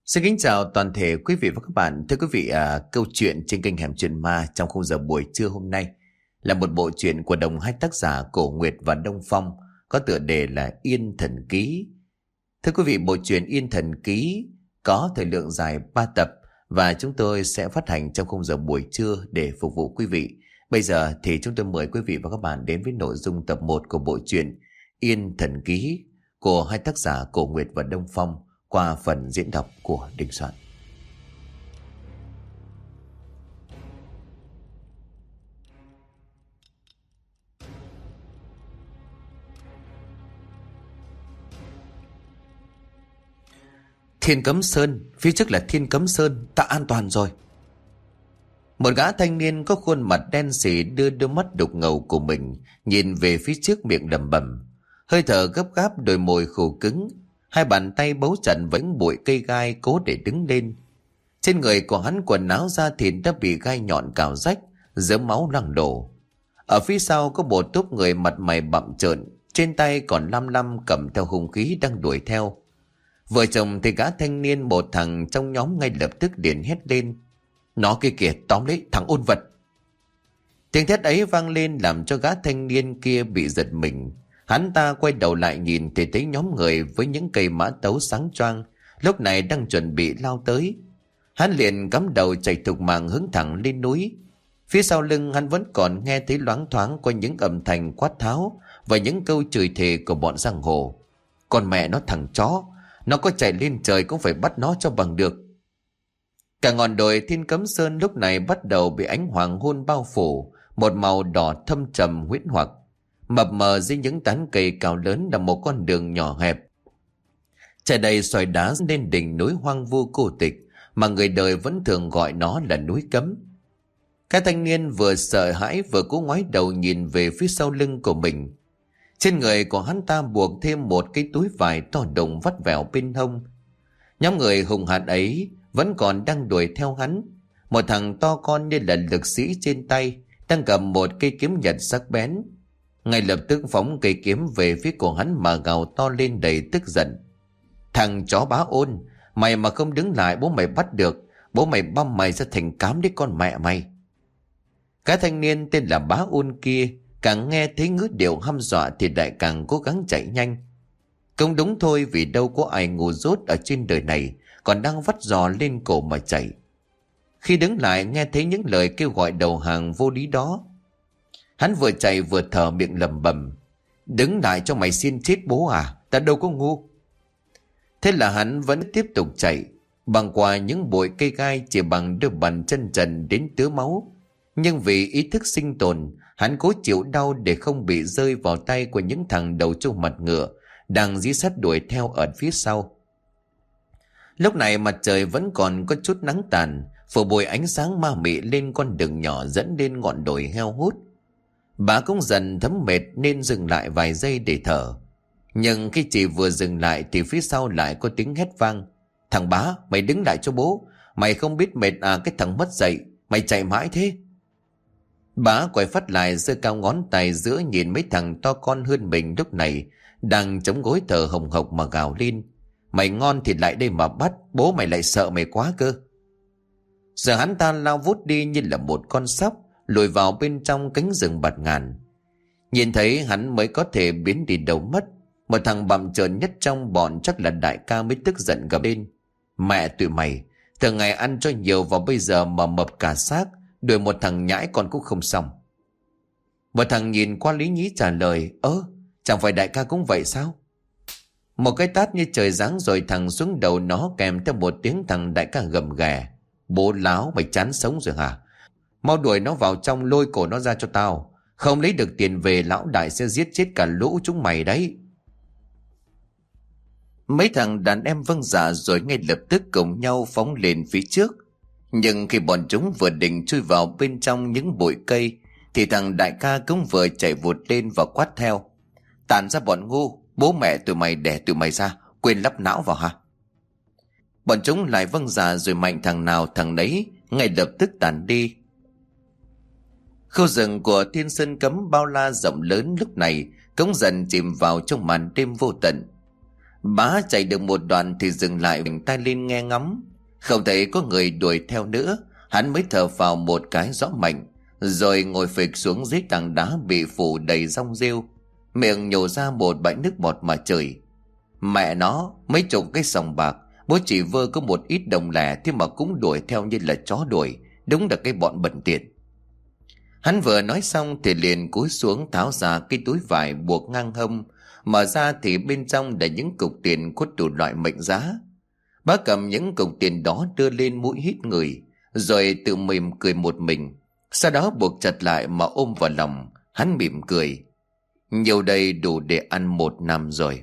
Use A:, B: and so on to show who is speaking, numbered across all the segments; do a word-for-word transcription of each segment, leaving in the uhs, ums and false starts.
A: Xin kính chào toàn thể quý vị và các bạn. Thưa quý vị, à, câu chuyện trên kênh Hẻm Chuyện Ma trong khung giờ buổi trưa hôm nay là một bộ truyện của đồng hai tác giả Cổ Nguyệt và Đông Phong, có tựa đề là Yên Thần Ký. Thưa quý vị, bộ truyện Yên Thần Ký có thời lượng dài ba tập và chúng tôi sẽ phát hành trong khung giờ buổi trưa để phục vụ quý vị. Bây giờ thì chúng tôi mời quý vị và các bạn đến với nội dung tập một của bộ truyện Yên Thần Ký của hai tác giả Cổ Nguyệt và Đông Phong qua phần diễn đọc của Đình Soạn. Thiên Cấm Sơn, phía trước là Thiên Cấm Sơn, ta an toàn rồi. Một gã thanh niên có khuôn mặt đen sì đưa đôi mắt đục ngầu của mình nhìn về phía trước, miệng lẩm bẩm, hơi thở gấp gáp, đôi môi khô cứng. Hai bàn tay bấu chặt với bụi cây gai cố để đứng lên. Trên người của hắn quần áo da thịt đã bị gai nhọn cào rách, dớm máu loang đổ. Ở phía sau có một tốp người mặt mày bặm trợn, trên tay còn lăm lăm cầm theo hung khí đang đuổi theo. Vợ chồng thì gã thanh niên, một thằng trong nhóm ngay lập tức liền hét lên, nó kia kìa, tóm lấy thằng ôn vật. Tiếng thét ấy vang lên làm cho gã thanh niên kia bị giật mình. Hắn ta quay đầu lại nhìn thì thấy nhóm người với những cây mã tấu sáng choang lúc này đang chuẩn bị lao tới. Hắn liền cắm đầu chạy thục mạng hướng thẳng lên núi. Phía sau lưng hắn vẫn còn nghe thấy loáng thoáng qua những âm thanh quát tháo và những câu chửi thề của bọn giang hồ. Còn mẹ nó thằng chó, nó có chạy lên trời cũng phải bắt nó cho bằng được. Cả ngọn đồi Thiên Cấm Sơn lúc này bắt đầu bị ánh hoàng hôn bao phủ, một màu đỏ thâm trầm huyễn hoặc. Mập mờ dưới những tán cây cao lớn là một con đường nhỏ hẹp trải đầy sỏi đá lên đỉnh núi hoang vu cô tịch mà người đời vẫn thường gọi nó là núi Cấm. Cái thanh niên vừa sợ hãi vừa cố ngoái đầu nhìn về phía sau lưng của mình. Trên người của hắn ta buộc thêm một cái túi vải to đùng vắt vẻo bên hông. Nhóm người hùng hãn ấy vẫn còn đang đuổi theo hắn. Một thằng to con như là lực sĩ trên tay đang cầm một cây kiếm nhật sắc bén, ngay lập tức phóng cây kiếm về phía của hắn mà gào to lên đầy tức giận. Thằng chó bá Ôn, mày mà không đứng lại bố mày bắt được, bố mày băm mày ra thành cám đấy con mẹ mày. Cái thanh niên tên là bá Ôn kia càng nghe thấy ngữ điệu hăm dọa thì lại càng cố gắng chạy nhanh. Cũng đúng thôi, vì đâu có ai ngu dốt ở trên đời này còn đang vắt giò lên cổ mà chạy. Khi đứng lại nghe thấy những lời kêu gọi đầu hàng vô lý đó, hắn vừa chạy vừa thở miệng lẩm bẩm, đứng lại cho mày xin chết bố à, ta đâu có ngu. Thế là hắn vẫn tiếp tục chạy, băng qua những bụi cây gai chỉ bằng đôi bàn chân trần đến tứa máu. Nhưng vì ý thức sinh tồn, hắn cố chịu đau để không bị rơi vào tay của những thằng đầu trâu mặt ngựa đang dí sát đuổi theo ở phía sau. Lúc này mặt trời vẫn còn có chút nắng tàn, phủ bụi ánh sáng ma mị lên con đường nhỏ dẫn lên ngọn đồi heo hút. Bà cũng dần thấm mệt nên dừng lại vài giây để thở. Nhưng khi chị vừa dừng lại thì phía sau lại có tiếng hét vang, thằng bá, mày đứng lại cho bố, mày không biết mệt à cái thằng mất dậy, mày chạy mãi thế. Bá quay phát lại giơ cao ngón tay giữa nhìn mấy thằng to con hơn mình lúc này đang chống gối thở hồng hộc mà gào lên, mày ngon thì lại đây mà bắt, bố mày lại sợ mày quá cơ. Giờ hắn ta lao vút đi như là một con sóc lùi vào bên trong cánh rừng bạt ngàn. Nhìn thấy hắn mới có thể biến đi đâu mất. Một thằng bặm trợn nhất trong bọn chắc là đại ca mới tức giận gầm lên, mẹ tụi mày, thường ngày ăn cho nhiều vào bây giờ mà mập cả xác, đuổi một thằng nhãi con cũng không xong. Một thằng nhìn qua lý nhí trả lời, ơ, chẳng phải đại ca cũng vậy sao? Một cái tát như trời giáng rồi thằng xuống đầu nó kèm theo một tiếng thằng đại ca gầm ghè, bố láo, mày chán sống rồi hả? Mau đuổi nó vào trong, lôi cổ nó ra cho tao, không lấy được tiền về lão đại sẽ giết chết cả lũ chúng mày đấy. Mấy thằng đàn em vâng dạ rồi ngay lập tức cùng nhau phóng lên phía trước. Nhưng khi bọn chúng vừa định chui vào bên trong những bụi cây thì thằng đại ca cũng vừa chạy vụt lên và quát theo, tàn ra bọn ngu, bố mẹ tụi mày đẻ tụi mày ra, quên lắp não vào hả? Bọn chúng lại vâng dạ rồi mạnh thằng nào thằng nấy ngay lập tức tàn đi. Khu rừng của Thiên Sơn Cấm bao la rộng lớn lúc này cũng dần chìm vào trong màn đêm vô tận. Bá chạy được một đoạn thì dừng lại, vểnh tai lên nghe ngắm. Không thấy có người đuổi theo nữa, hắn mới thở phào một cái rõ mạnh, rồi ngồi phịch xuống dưới tảng đá bị phủ đầy rong rêu, miệng nhổ ra một bãi nước bọt mà chửi: Mẹ nó, mấy chục cái sòng bạc, bố chỉ vơ có một ít đồng lẻ thế mà cũng đuổi theo như là chó đuổi, đúng là cái bọn bẩn tiện. Hắn vừa nói xong thì liền cúi xuống tháo ra cái túi vải buộc ngang hông, mở ra thì bên trong là những cục tiền có đủ loại mệnh giá. Bá cầm những cục tiền đó đưa lên mũi hít người, rồi tự mỉm cười một mình, sau đó buộc chặt lại mà ôm vào lòng. Hắn mỉm cười: Nhiều đây đủ để ăn một năm rồi.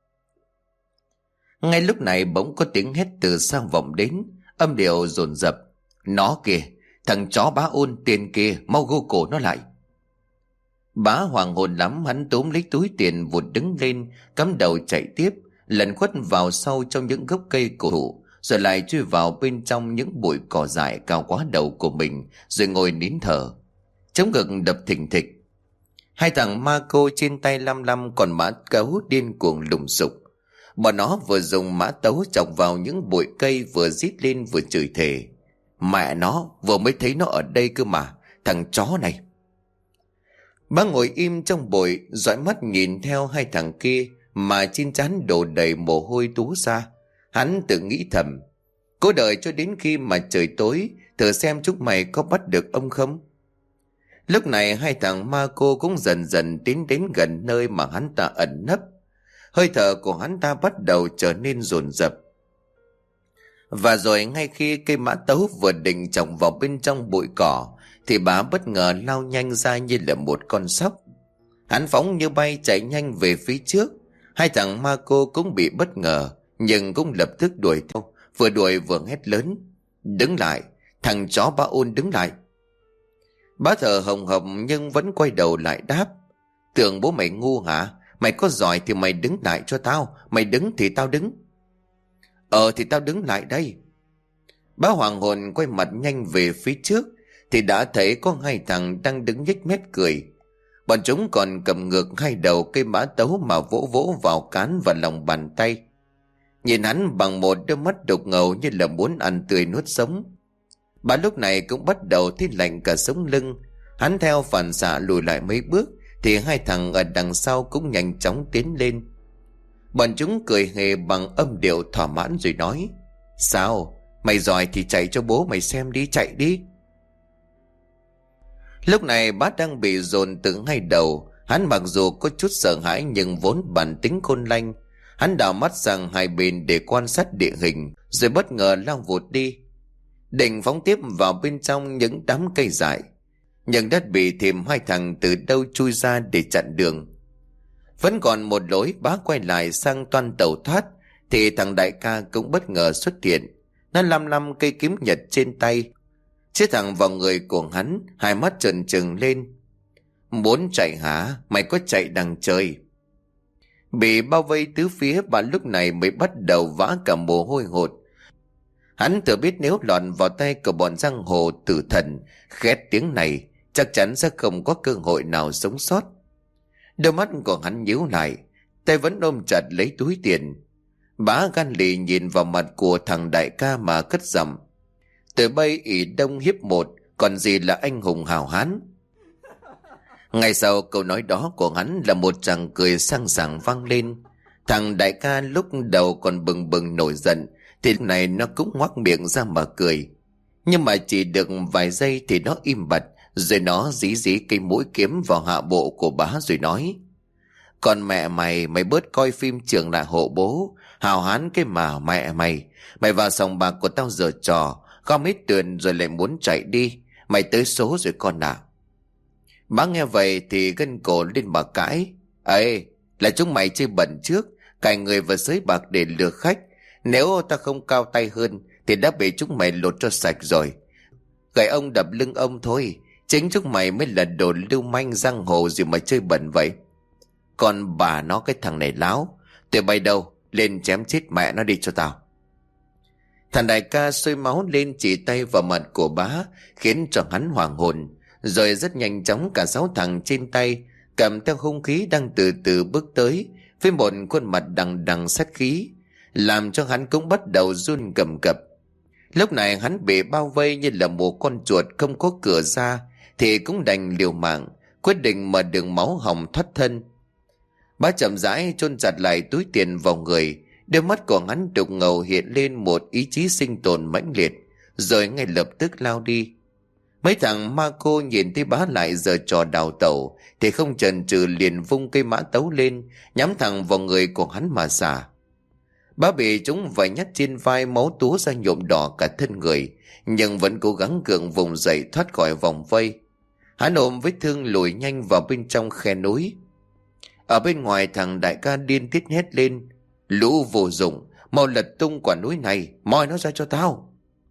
A: Ngay lúc này bỗng có tiếng hét từ xa vọng đến, âm điệu dồn dập: Nó kìa, thằng chó Bá Ôn tiền kia, mau gô cổ nó lại. Bá hoàng hồn lắm, hắn túm lấy túi tiền vụt đứng lên, cắm đầu chạy tiếp, lẩn khuất vào sâu trong những gốc cây cổ thụ, rồi lại chui vào bên trong những bụi cỏ dại cao quá đầu của mình, rồi ngồi nín thở, chống ngực đập thình thịch. Hai thằng ma cô trên tay lăm lăm còn mã cấu điên cuồng lùng sục. Bọn nó vừa dùng mã tấu chọc vào những bụi cây, vừa rít lên vừa chửi thề: Mẹ nó, vừa mới thấy nó ở đây cơ mà, thằng chó này. Bá ngồi im trong bụi, dõi mắt nhìn theo hai thằng kia mà trên trán đổ đầy mồ hôi túa ra. Hắn tự nghĩ thầm: Cố đợi cho đến khi mà trời tối, thử xem chúng mày có bắt được ông không. Lúc này hai thằng ma cô cũng dần dần tiến đến gần nơi mà hắn ta ẩn nấp. Hơi thở của hắn ta bắt đầu trở nên dồn dập. Và rồi ngay khi cây mã tấu vừa định chọc vào bên trong bụi cỏ, thì Bá bất ngờ lao nhanh ra như là một con sóc. Hắn phóng như bay chạy nhanh về phía trước. Hai thằng ma cô cũng bị bất ngờ, nhưng cũng lập tức đuổi theo, vừa đuổi vừa hét lớn: Đứng lại, thằng chó Bá Ôn, đứng lại. Bá thở hồng hộc nhưng vẫn quay đầu lại đáp: Tưởng bố mày ngu hả? Mày có giỏi thì mày đứng lại cho tao, mày đứng thì tao đứng. Ờ thì tao đứng lại đây. Bá hoàng hồn quay mặt nhanh về phía trước thì đã thấy có hai thằng đang đứng nhếch mép cười. Bọn chúng còn cầm ngược hai đầu cây mã tấu mà vỗ vỗ vào cán và lòng bàn tay. Nhìn hắn bằng một đôi mắt đục ngầu như là muốn ăn tươi nuốt sống. Bá lúc này cũng bắt đầu thấy lạnh cả sống lưng. Hắn theo phản xạ lùi lại mấy bước thì hai thằng ở đằng sau cũng nhanh chóng tiến lên. Bọn chúng cười hề bằng âm điệu thỏa mãn rồi nói: Sao? Mày giỏi thì chạy cho bố mày xem đi, chạy đi. Lúc này Bá đang bị dồn từ hai đầu. Hắn mặc dù có chút sợ hãi nhưng vốn bản tính khôn lanh. Hắn đảo mắt sang hai bên để quan sát địa hình, rồi bất ngờ lao vụt đi, định phóng tiếp vào bên trong những đám cây dại, nhưng đất bị thêm hai thằng từ đâu chui ra để chặn đường. Vẫn còn một lối. Bá quay lại sang toan tẩu thoát thì thằng đại ca cũng bất ngờ xuất hiện. Nó lăm lăm cây kiếm nhật trên tay, chĩa thẳng vào người của hắn, hai mắt trợn trừng lên: Muốn chạy hả? Mày có chạy đằng trời. Bị bao vây tứ phía, bà lúc này mới bắt đầu vã cả mồ hôi hột. Hắn tự biết nếu lọt vào tay của bọn giang hồ tử thần khét tiếng này, chắc chắn sẽ không có cơ hội nào sống sót. Đôi mắt của hắn nhíu lại, tay vẫn ôm chặt lấy túi tiền. Bá gan lì nhìn vào mặt của thằng đại ca mà cất giọng: Từ bây ỷ đông hiếp một, còn gì là anh hùng hào hán. Ngay sau câu nói đó của hắn là một tràng cười sang sảng vang lên. Thằng đại ca lúc đầu còn bừng bừng nổi giận, thì lúc này nó cũng ngoác miệng ra mà cười. Nhưng mà chỉ được vài giây thì nó im bặt, rồi nó dí dí cây mũi kiếm vào hạ bộ của Bá rồi nói: Còn mẹ mày, mày bớt coi phim Trường Lại Hộ Bố, hào hán cái mà mẹ mày. Mày vào sòng bạc của tao giở trò, gom ít tiền rồi lại muốn chạy đi. Mày tới số rồi con à. Bá nghe vậy thì gân cổ lên mà cãi: Ê, là chúng mày chơi bẩn trước, cài người vào sới bạc để lừa khách. Nếu ta không cao tay hơn thì đã bị chúng mày lột cho sạch rồi. Gậy ông đập lưng ông thôi. Chính chúng mày mới là đồ lưu manh giang hồ gì mà chơi bẩn vậy. Còn bà nó, cái thằng này láo. Tụi bay đâu, lên chém chết mẹ nó đi cho tao. Thằng đại ca sôi máu lên chỉ tay vào mặt của Bá, khiến cho hắn hoảng hồn. Rồi rất nhanh chóng cả sáu thằng trên tay cầm theo hung khí đang từ từ bước tới, với một khuôn mặt đằng đằng sát khí, làm cho hắn cũng bắt đầu run cầm cập. Lúc này hắn bị bao vây như là một con chuột không có cửa ra, thì cũng đành liều mạng, quyết định mở đường máu hồng thoát thân. Bá chậm rãi chôn chặt lại túi tiền vào người, đôi mắt của hắn đục ngầu hiện lên một ý chí sinh tồn mãnh liệt, rồi ngay lập tức lao đi. Mấy thằng ma cô nhìn thấy bá lại giờ trò đào tẩu, thì không chần chừ liền vung cây mã tấu lên, nhắm thẳng vào người của hắn mà xả. Bá bị chúng vài nhát trên vai, máu túa ra nhuộm đỏ cả thân người, nhưng vẫn cố gắng gượng vùng dậy thoát khỏi vòng vây. Hắn ôm vết thương lùi nhanh vào bên trong khe núi. Ở bên ngoài, thằng đại ca điên tiết hét lên: "Lũ vô dụng, mau lật tung quả núi này, moi nó ra cho tao!"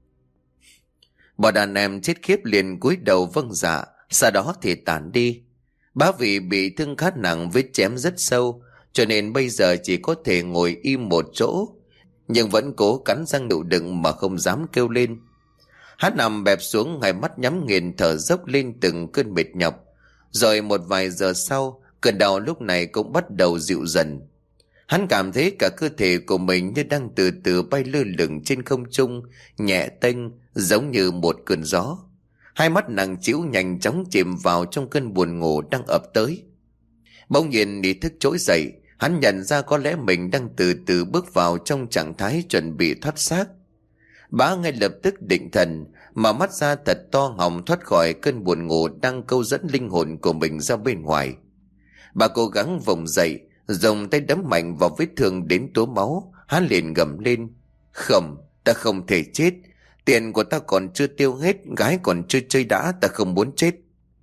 A: Bọn đàn em chết khiếp liền cúi đầu vâng dạ, sau đó thì tản đi. Bá vì bị thương khá nặng, vết chém rất sâu, cho nên bây giờ chỉ có thể ngồi im một chỗ, nhưng vẫn cố cắn răng nụ đựng mà không dám kêu lên. Hắn nằm bẹp xuống, hai mắt nhắm nghiền, thở dốc lên từng cơn mệt nhọc. Rồi một vài giờ sau, cơn đau lúc này cũng bắt đầu dịu dần. Hắn cảm thấy cả cơ thể của mình như đang từ từ bay lơ lửng trên không trung, nhẹ tênh, giống như một cơn gió. Hai mắt nặng trĩu nhanh chóng chìm vào trong cơn buồn ngủ đang ập tới. Bỗng nhiên ý thức trỗi dậy, hắn nhận ra có lẽ mình đang từ từ bước vào trong trạng thái chuẩn bị thoát xác. Bá ngay lập tức định thần, mà mắt ra thật to họng thoát khỏi cơn buồn ngủ đang câu dẫn linh hồn của mình ra bên ngoài. Bà cố gắng vùng dậy, dùng tay đấm mạnh vào vết thương đến túa máu. Hắn liền gầm lên: "Không, ta không thể chết. Tiền của ta còn chưa tiêu hết, gái còn chưa chơi đã, ta không muốn chết."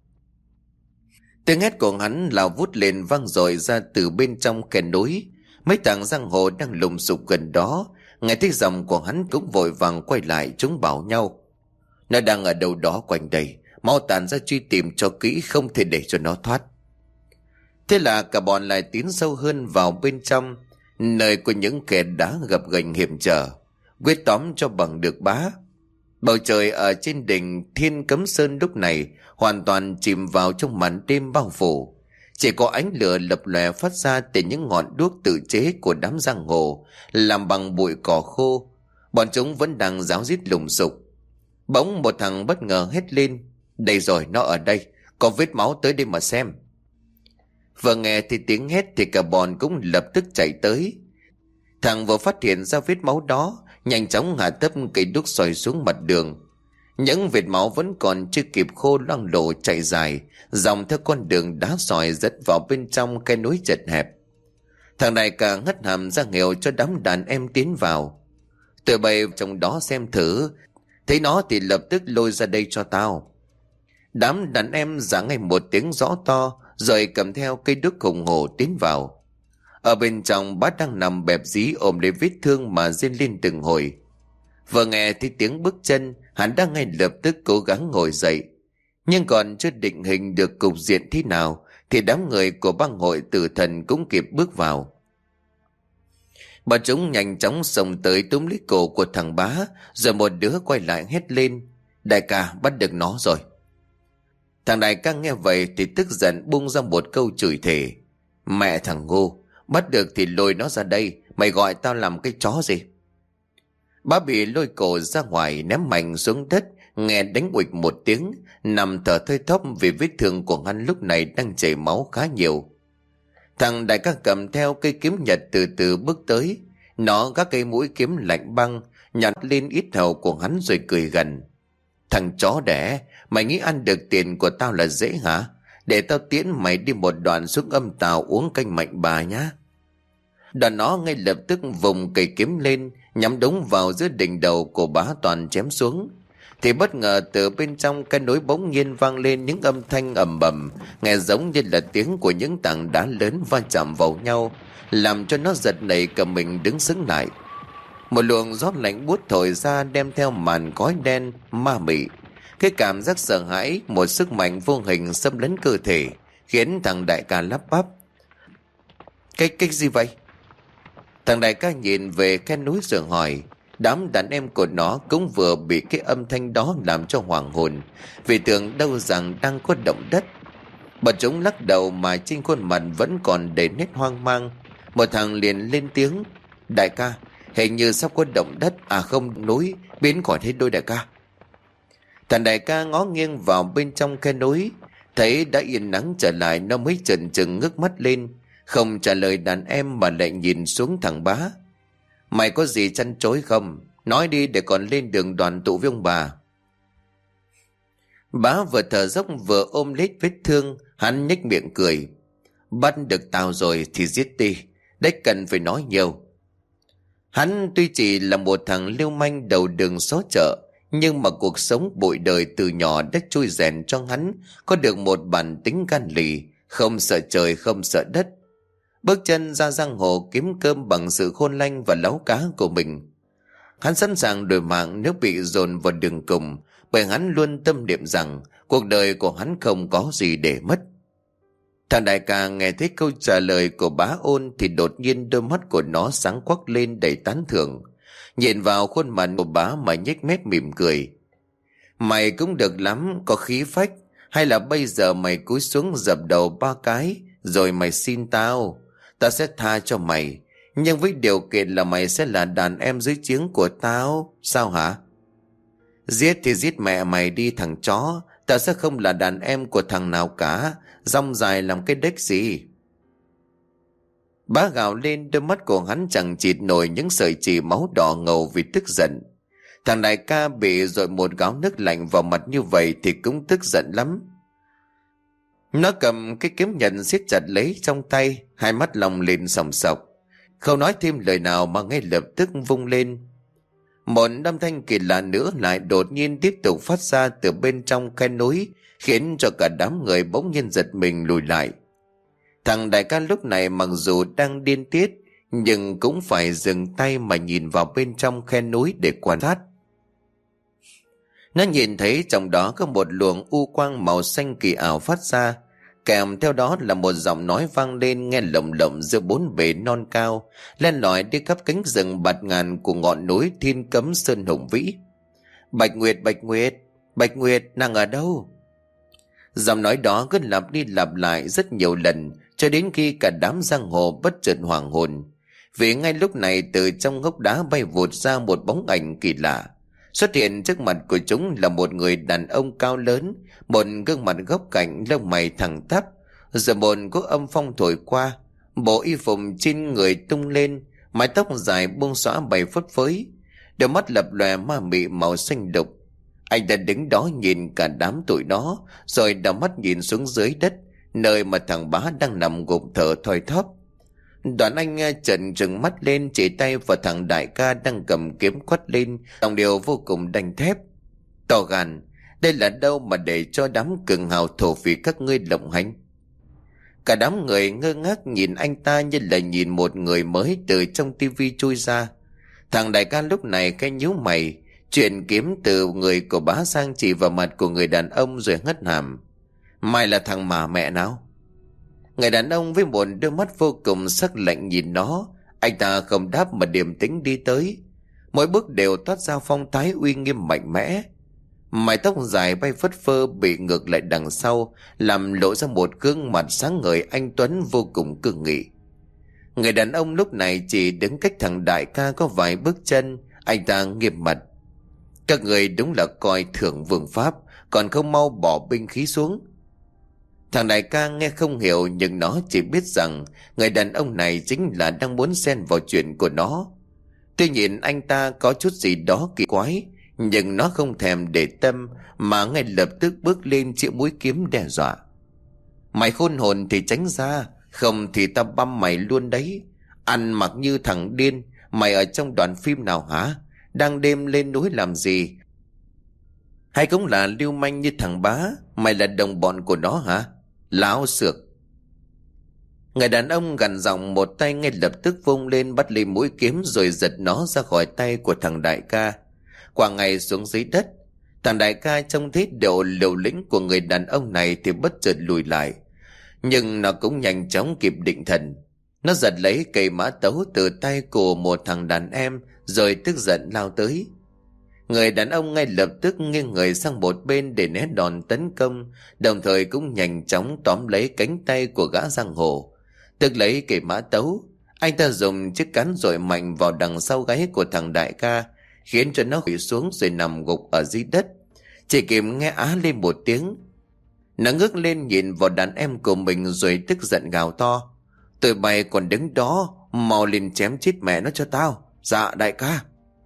A: Tiếng hét của hắn lao vút lên vang dội ra từ bên trong khe núi. Mấy thằng giang hồ đang lùng sục gần đó nghe thấy giọng của hắn cũng vội vàng quay lại, chúng bảo nhau: "Nó đang ở đâu đó quanh đây, mau tản ra truy tìm cho kỹ, không thể để cho nó thoát." Thế là cả bọn lại tiến sâu hơn vào bên trong, nơi của những kẻ đá gập ghềnh hiểm trở, quyết tóm cho bằng được Bá. Bầu trời ở trên đỉnh Thiên Cấm Sơn lúc này hoàn toàn chìm vào trong màn đêm bao phủ. Chỉ có ánh lửa lập lòe phát ra từ những ngọn đuốc tự chế của đám giang hồ, làm bằng bụi cỏ khô. Bọn chúng vẫn đang ráo rít lùng sục. Bỗng một thằng bất ngờ hét lên: "Đây rồi, nó ở đây, có vết máu, tới đây mà xem." Vừa nghe thì tiếng hét thì cả bọn cũng lập tức chạy tới. Thằng vừa phát hiện ra vết máu đó, nhanh chóng hạ tấp cây đuốc soi xuống mặt đường. Những vệt máu vẫn còn chưa kịp khô loang lổ chạy dài dòng theo con đường đá sỏi dẫn vào bên trong cái núi chật hẹp. Thằng này cả ngất hàm ra hiệu cho đám đàn em tiến vào. Tụi bay trong đó xem thử, thấy nó thì lập tức lôi ra đây cho tao. Đám đàn em giảng ngay một tiếng rõ to, rồi cầm theo cây đuốc hùng hổ tiến vào. Ở bên trong, Bá đang nằm bẹp dí ôm lấy vết thương mà rên lên từng hồi. Vừa nghe thấy tiếng bước chân, hắn đang ngay lập tức cố gắng ngồi dậy, nhưng còn chưa định hình được cục diện thế nào thì đám người của bang hội tử thần cũng kịp bước vào. Bọn chúng nhanh chóng xông tới túm lấy cổ của thằng Bá, rồi một đứa quay lại hét lên: "Đại ca, bắt được nó rồi." Thằng đại ca nghe vậy thì tức giận bung ra một câu chửi thề: "Mẹ thằng ngu, bắt được thì lôi nó ra đây, mày gọi tao làm cái chó gì?" Bá bị lôi cổ ra ngoài, ném mạnh xuống đất, nghe đánh uịch một tiếng, nằm thở thơi thóp vì vết thương của hắn lúc này đang chảy máu khá nhiều. Thằng đại ca cầm theo cây kiếm nhật từ từ bước tới, nó gác cây mũi kiếm lạnh băng nhặt lên ít hầu của hắn rồi cười gằn: "Thằng chó đẻ, mày nghĩ ăn được tiền của tao là dễ hả? Để tao tiễn mày đi một đoạn xuống âm tàu uống canh mạnh bà nhá." Đoạn nó ngay lập tức vùng cây kiếm lên, nhắm đúng vào giữa đỉnh đầu của Bá Toàn chém xuống. Thì bất ngờ từ bên trong cái núi bỗng nhiên vang lên những âm thanh ầm ầm, nghe giống như là tiếng của những tảng đá lớn va chạm vào nhau, làm cho nó giật nảy cả mình đứng sững lại. Một luồng gió lạnh buốt thổi ra, đem theo màn khói đen ma mị. Cái cảm giác sợ hãi, một sức mạnh vô hình xâm lấn cơ thể, khiến thằng đại ca lắp bắp: Cái cái gì vậy?" Thằng đại ca nhìn về khe núi rồi hỏi. Đám đàn em của nó cũng vừa bị cái âm thanh đó làm cho hoảng hồn, vì tưởng đâu rằng đang có động đất. Bọn chúng lắc đầu mà trên khuôn mặt vẫn còn đầy nét hoang mang. Một thằng liền lên tiếng: Đại ca, hình như sắp có động đất, à không, núi biến khỏi thế đôi đại ca. Thằng đại ca ngó nghiêng vào bên trong khe núi, thấy đã yên nắng trở lại, nó mới chần chừng ngước mắt lên, không trả lời đàn em mà lại nhìn xuống thằng Bá. Mày có gì chăn chối không? Nói đi để còn lên đường đoàn tụ với ông bà. Bá vừa thở dốc vừa ôm lấy vết thương, hắn nhếch miệng cười. Bắt được tao rồi thì giết đi, đấy cần phải nói nhiều. Hắn tuy chỉ là một thằng lưu manh đầu đường xó chợ, nhưng mà cuộc sống bụi đời từ nhỏ đã trôi rèn cho hắn có được một bản tính gan lì, không sợ trời không sợ đất. Bước chân ra giang hồ kiếm cơm bằng sự khôn lanh và láu cá của mình. Hắn sẵn sàng đổi mạng nếu bị dồn vào đường cùng, bởi hắn luôn tâm niệm rằng cuộc đời của hắn không có gì để mất. Thằng đại ca nghe thấy câu trả lời của Bá Ôn thì đột nhiên đôi mắt của nó sáng quắc lên đầy tán thưởng, nhìn vào khuôn mặt của Bá mà nhếch mép mỉm cười. Mày cũng được lắm, có khí phách. Hay là bây giờ mày cúi xuống dập đầu ba cái rồi mày xin tao, tao sẽ tha cho mày, nhưng với điều kiện là mày sẽ là đàn em dưới trướng của tao. Sao hả? Giết thì giết mẹ mày đi thằng chó, tao sẽ không là đàn em của thằng nào cả. Rong dài làm cái đếch gì? Bá gào lên, đôi mắt của hắn chẳng chịt nổi những sợi chỉ máu đỏ ngầu vì tức giận. Thằng đại ca bị dội một gáo nước lạnh vào mặt như vậy thì cũng tức giận lắm. Nó cầm cái kiếm nhận siết chặt lấy trong tay, hai mắt lòng lên sòng sọc, không nói thêm lời nào mà ngay lập tức vung lên. Một âm thanh kỳ lạ nữa lại đột nhiên tiếp tục phát ra từ bên trong khe núi, khiến cho cả đám người bỗng nhiên giật mình lùi lại. Thằng đại ca lúc này mặc dù đang điên tiết, nhưng cũng phải dừng tay mà nhìn vào bên trong khe núi để quan sát. Nó nhìn thấy trong đó có một luồng u quang màu xanh kỳ ảo phát ra, kèm theo đó là một giọng nói vang lên nghe lồng lộng giữa bốn bề non cao, len lỏi đi khắp cánh rừng bạt ngàn của ngọn núi Thiên Cấm Sơn hùng vĩ. Bạch Nguyệt, Bạch Nguyệt, Bạch Nguyệt, nàng ở đâu? Giọng nói đó cứ lặp đi lặp lại rất nhiều lần, cho đến khi cả đám giang hồ bất chợt hoàng hồn. Vì ngay lúc này từ trong hốc đá bay vụt ra một bóng ảnh kỳ lạ. Xuất hiện trước mặt của chúng là một người đàn ông cao lớn, một gương mặt góc cạnh, lông mày thẳng tắp, rồi một cỗ âm phong thổi qua, bộ y phục trên người tung lên, mái tóc dài buông xõa bay phất phới, đôi mắt lập lòe ma mị màu xanh đục. Anh đã đứng đó nhìn cả đám tụi nó, rồi đảo mắt nhìn xuống dưới đất, nơi mà thằng Bá đang nằm gục thở thoi thóp. Đoạn anh trợn trừng mắt lên, chỉ tay vào thằng đại ca đang cầm kiếm quát lên, giọng điệu vô cùng đanh thép: To gan, đây là đâu mà để cho đám cường hào thổ phỉ các ngươi lộng hành? Cả đám người ngơ ngác nhìn anh ta như là nhìn một người mới từ trong tivi chui ra. Thằng đại ca lúc này cái nhíu mày, chuyện kiếm từ người của Bá sang chỉ vào mặt của người đàn ông rồi hất hàm: Mày là thằng mà mẹ nào? Người đàn ông với một đôi mắt vô cùng sắc lạnh nhìn nó. Anh ta không đáp mà điềm tĩnh đi tới, mỗi bước đều toát ra phong thái uy nghiêm mạnh mẽ. Mái tóc dài bay phất phơ bị ngược lại đằng sau, làm lộ ra một gương mặt sáng ngời anh tuấn vô cùng cương nghị. Người đàn ông lúc này chỉ đứng cách thằng đại ca có vài bước chân. Anh ta nghiêm mặt: Các người đúng là coi thường vương pháp, còn không mau bỏ binh khí xuống. Thằng đại ca nghe không hiểu, nhưng nó chỉ biết rằng người đàn ông này chính là đang muốn xen vào chuyện của nó. Tuy nhiên anh ta có chút gì đó kỳ quái, nhưng nó không thèm để tâm mà ngay lập tức bước lên chĩa mũi kiếm đe dọa: Mày khôn hồn thì tránh ra, không thì tao băm mày luôn đấy. Ăn mặc như thằng điên, mày ở trong đoạn phim nào hả? Đang đêm lên núi làm gì? Hay cũng là lưu manh như thằng Bá? Mày là đồng bọn của nó hả? Láo xược! Người đàn ông gằn giọng, một tay ngay lập tức vung lên bắt lấy mũi kiếm rồi giật nó ra khỏi tay của thằng đại ca, quẳng ngay xuống dưới đất. Thằng đại ca trông thấy độ liều lĩnh của người đàn ông này thì bất chợt lùi lại, nhưng nó cũng nhanh chóng kịp định thần. Nó giật lấy cây mã tấu từ tay của một thằng đàn em rồi tức giận lao tới. Người đàn ông ngay lập tức nghiêng người sang một bên để né đòn tấn công, đồng thời cũng nhanh chóng tóm lấy cánh tay của gã giang hồ, tức lấy cây mã tấu. Anh ta dùng chiếc cán dội mạnh vào đằng sau gáy của thằng đại ca, khiến cho nó quỵ xuống rồi nằm gục ở dưới đất. Chỉ kịp nghe á lên một tiếng. Nó ngước lên nhìn vào đàn em của mình rồi tức giận gào to: "Tụi mày còn đứng đó, mau lên chém chết mẹ nó cho tao." "Dạ đại ca."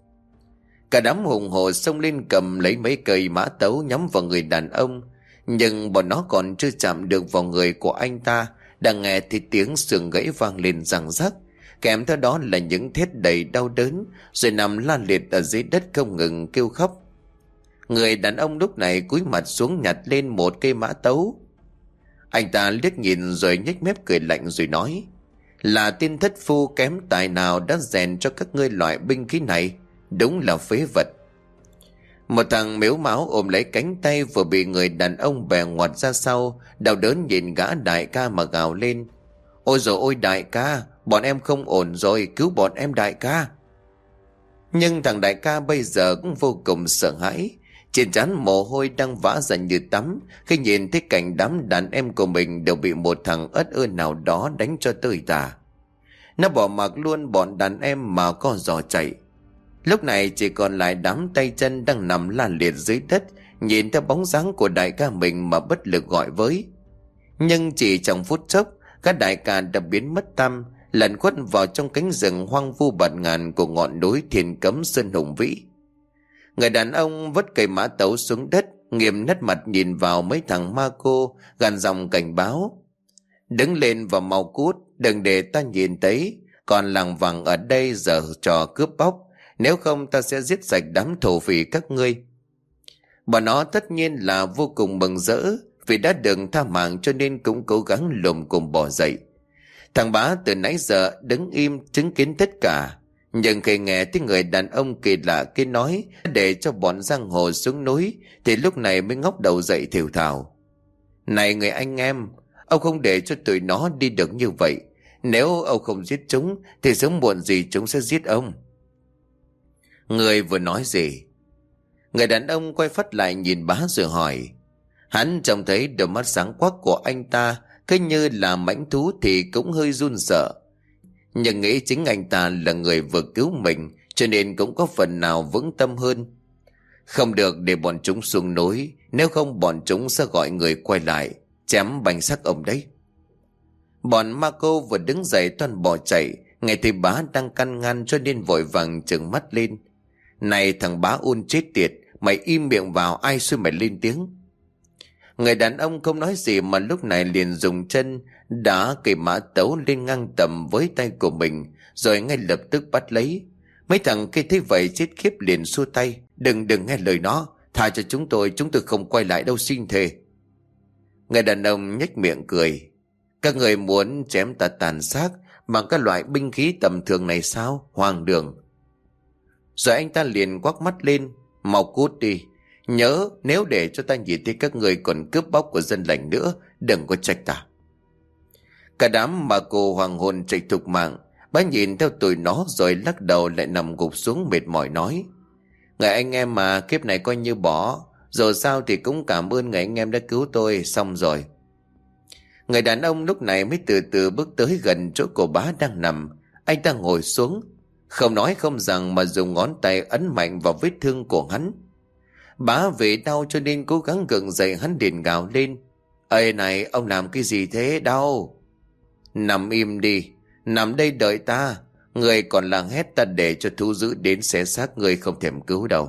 A: Cả đám hùng hổ xông lên cầm lấy mấy cây mã tấu nhắm vào người đàn ông. Nhưng bọn nó còn chưa chạm được vào người của anh ta, đang nghe thì tiếng xương gãy vang lên răng rắc, kèm theo đó là những thét đầy đau đớn, rồi nằm la liệt ở dưới đất không ngừng kêu khóc. Người đàn ông lúc này cúi mặt xuống nhặt lên một cây mã tấu. Anh ta liếc nhìn rồi nhếch mép cười lạnh rồi nói: "Là tên thất phu kém tài nào đã rèn cho các ngươi loại binh khí này, đúng là phế vật." Một thằng mếu máu ôm lấy cánh tay vừa bị người đàn ông bè ngoặt ra sau, đau đớn nhìn gã đại ca mà gào lên: "Ôi dồi ôi đại ca, bọn em không ổn rồi, cứu bọn em đại ca." Nhưng thằng đại ca bây giờ cũng vô cùng sợ hãi, trên trán mồ hôi đang vã ra như tắm khi nhìn thấy cảnh đám đàn em của mình đều bị một thằng ất ơ nào đó đánh cho tơi tả. Nó bỏ mặc luôn bọn đàn em mà co giò chạy. Lúc này chỉ còn lại đám tay chân đang nằm la liệt dưới đất, nhìn theo bóng dáng của đại ca mình mà bất lực gọi với. Nhưng chỉ trong phút chốc, các đại ca đã biến mất tăm, lẩn khuất vào trong cánh rừng hoang vu bạt ngàn của ngọn núi Thiên Cấm Sơn hùng vĩ. Người đàn ông vứt cây mã tấu xuống đất, nghiêm nét mặt nhìn vào mấy thằng ma cô, gằn giọng cảnh báo: "Đứng lên và mau cút, đừng để ta nhìn thấy, còn lằng vằng ở đây giờ trò cướp bóc, nếu không ta sẽ giết sạch đám thổ phỉ các ngươi." Bọn nó tất nhiên là vô cùng mừng rỡ, vì đã được tha mạng cho nên cũng cố gắng lùm cùng bỏ dậy. Thằng Bá từ nãy giờ đứng im chứng kiến tất cả, nhưng khi nghe tiếng người đàn ông kỳ lạ kia nói để cho bọn giang hồ xuống núi, thì lúc này mới ngóc đầu dậy thều thào: "Này người anh em, ông không để cho tụi nó đi được như vậy. Nếu ông không giết chúng thì sớm muộn gì chúng sẽ giết ông." Người vừa nói gì? Người đàn ông quay phát lại nhìn Bá rồi hỏi. Hắn trông thấy đôi mắt sáng quắc của anh ta cứ như là mãnh thú thì cũng hơi run sợ, nhưng nghĩ chính anh ta là người vừa cứu mình cho nên cũng có phần nào vững tâm hơn. Không được để bọn chúng xuống núi, nếu không bọn chúng sẽ gọi người quay lại chém bánh xác ông đấy. Bọn ma cô vừa đứng dậy toàn bỏ chạy, nghe thấy Bá đang căn ngăn cho nên vội vàng trừng mắt lên: "Này thằng Bá ôn chết tiệt, mày im miệng vào, ai xui mày lên tiếng?" Người đàn ông không nói gì mà lúc này liền dùng chân đá cây mã tấu lên ngang tầm với tay của mình, rồi ngay lập tức bắt lấy. Mấy thằng kia thấy vậy chết khiếp liền xua tay: Đừng đừng nghe lời nó, tha cho chúng tôi, chúng tôi không quay lại đâu, xin thề." Người đàn ông nhếch miệng cười: "Các người muốn chém ta tàn xác bằng các loại binh khí tầm thường này sao? Hoang đường." Rồi anh ta liền quắc mắt lên: "Mau cút đi. Nhớ, nếu để cho ta nhìn thấy các người còn cướp bóc của dân lành nữa, đừng có trách ta." Cả đám mà cô hoàng hồn chạy thục mạng. Bá nhìn theo tụi nó rồi lắc đầu lại nằm gục xuống mệt mỏi nói: "Người anh em mà, kiếp này coi như bỏ. Dù sao thì cũng cảm ơn người anh em đã cứu tôi, xong rồi." Người đàn ông lúc này mới từ từ bước tới gần chỗ cô Bá đang nằm. Anh ta ngồi xuống, không nói không rằng mà dùng ngón tay ấn mạnh vào vết thương của hắn. Bá vì đau cho nên cố gắng gượng dậy, hắn liền gào lên: "Ê này, ông làm cái gì thế, đau?" "Nằm im đi, nằm đây đợi ta. Người còn làng hét ta để cho thú dữ đến xé xác người, không thèm cứu đâu."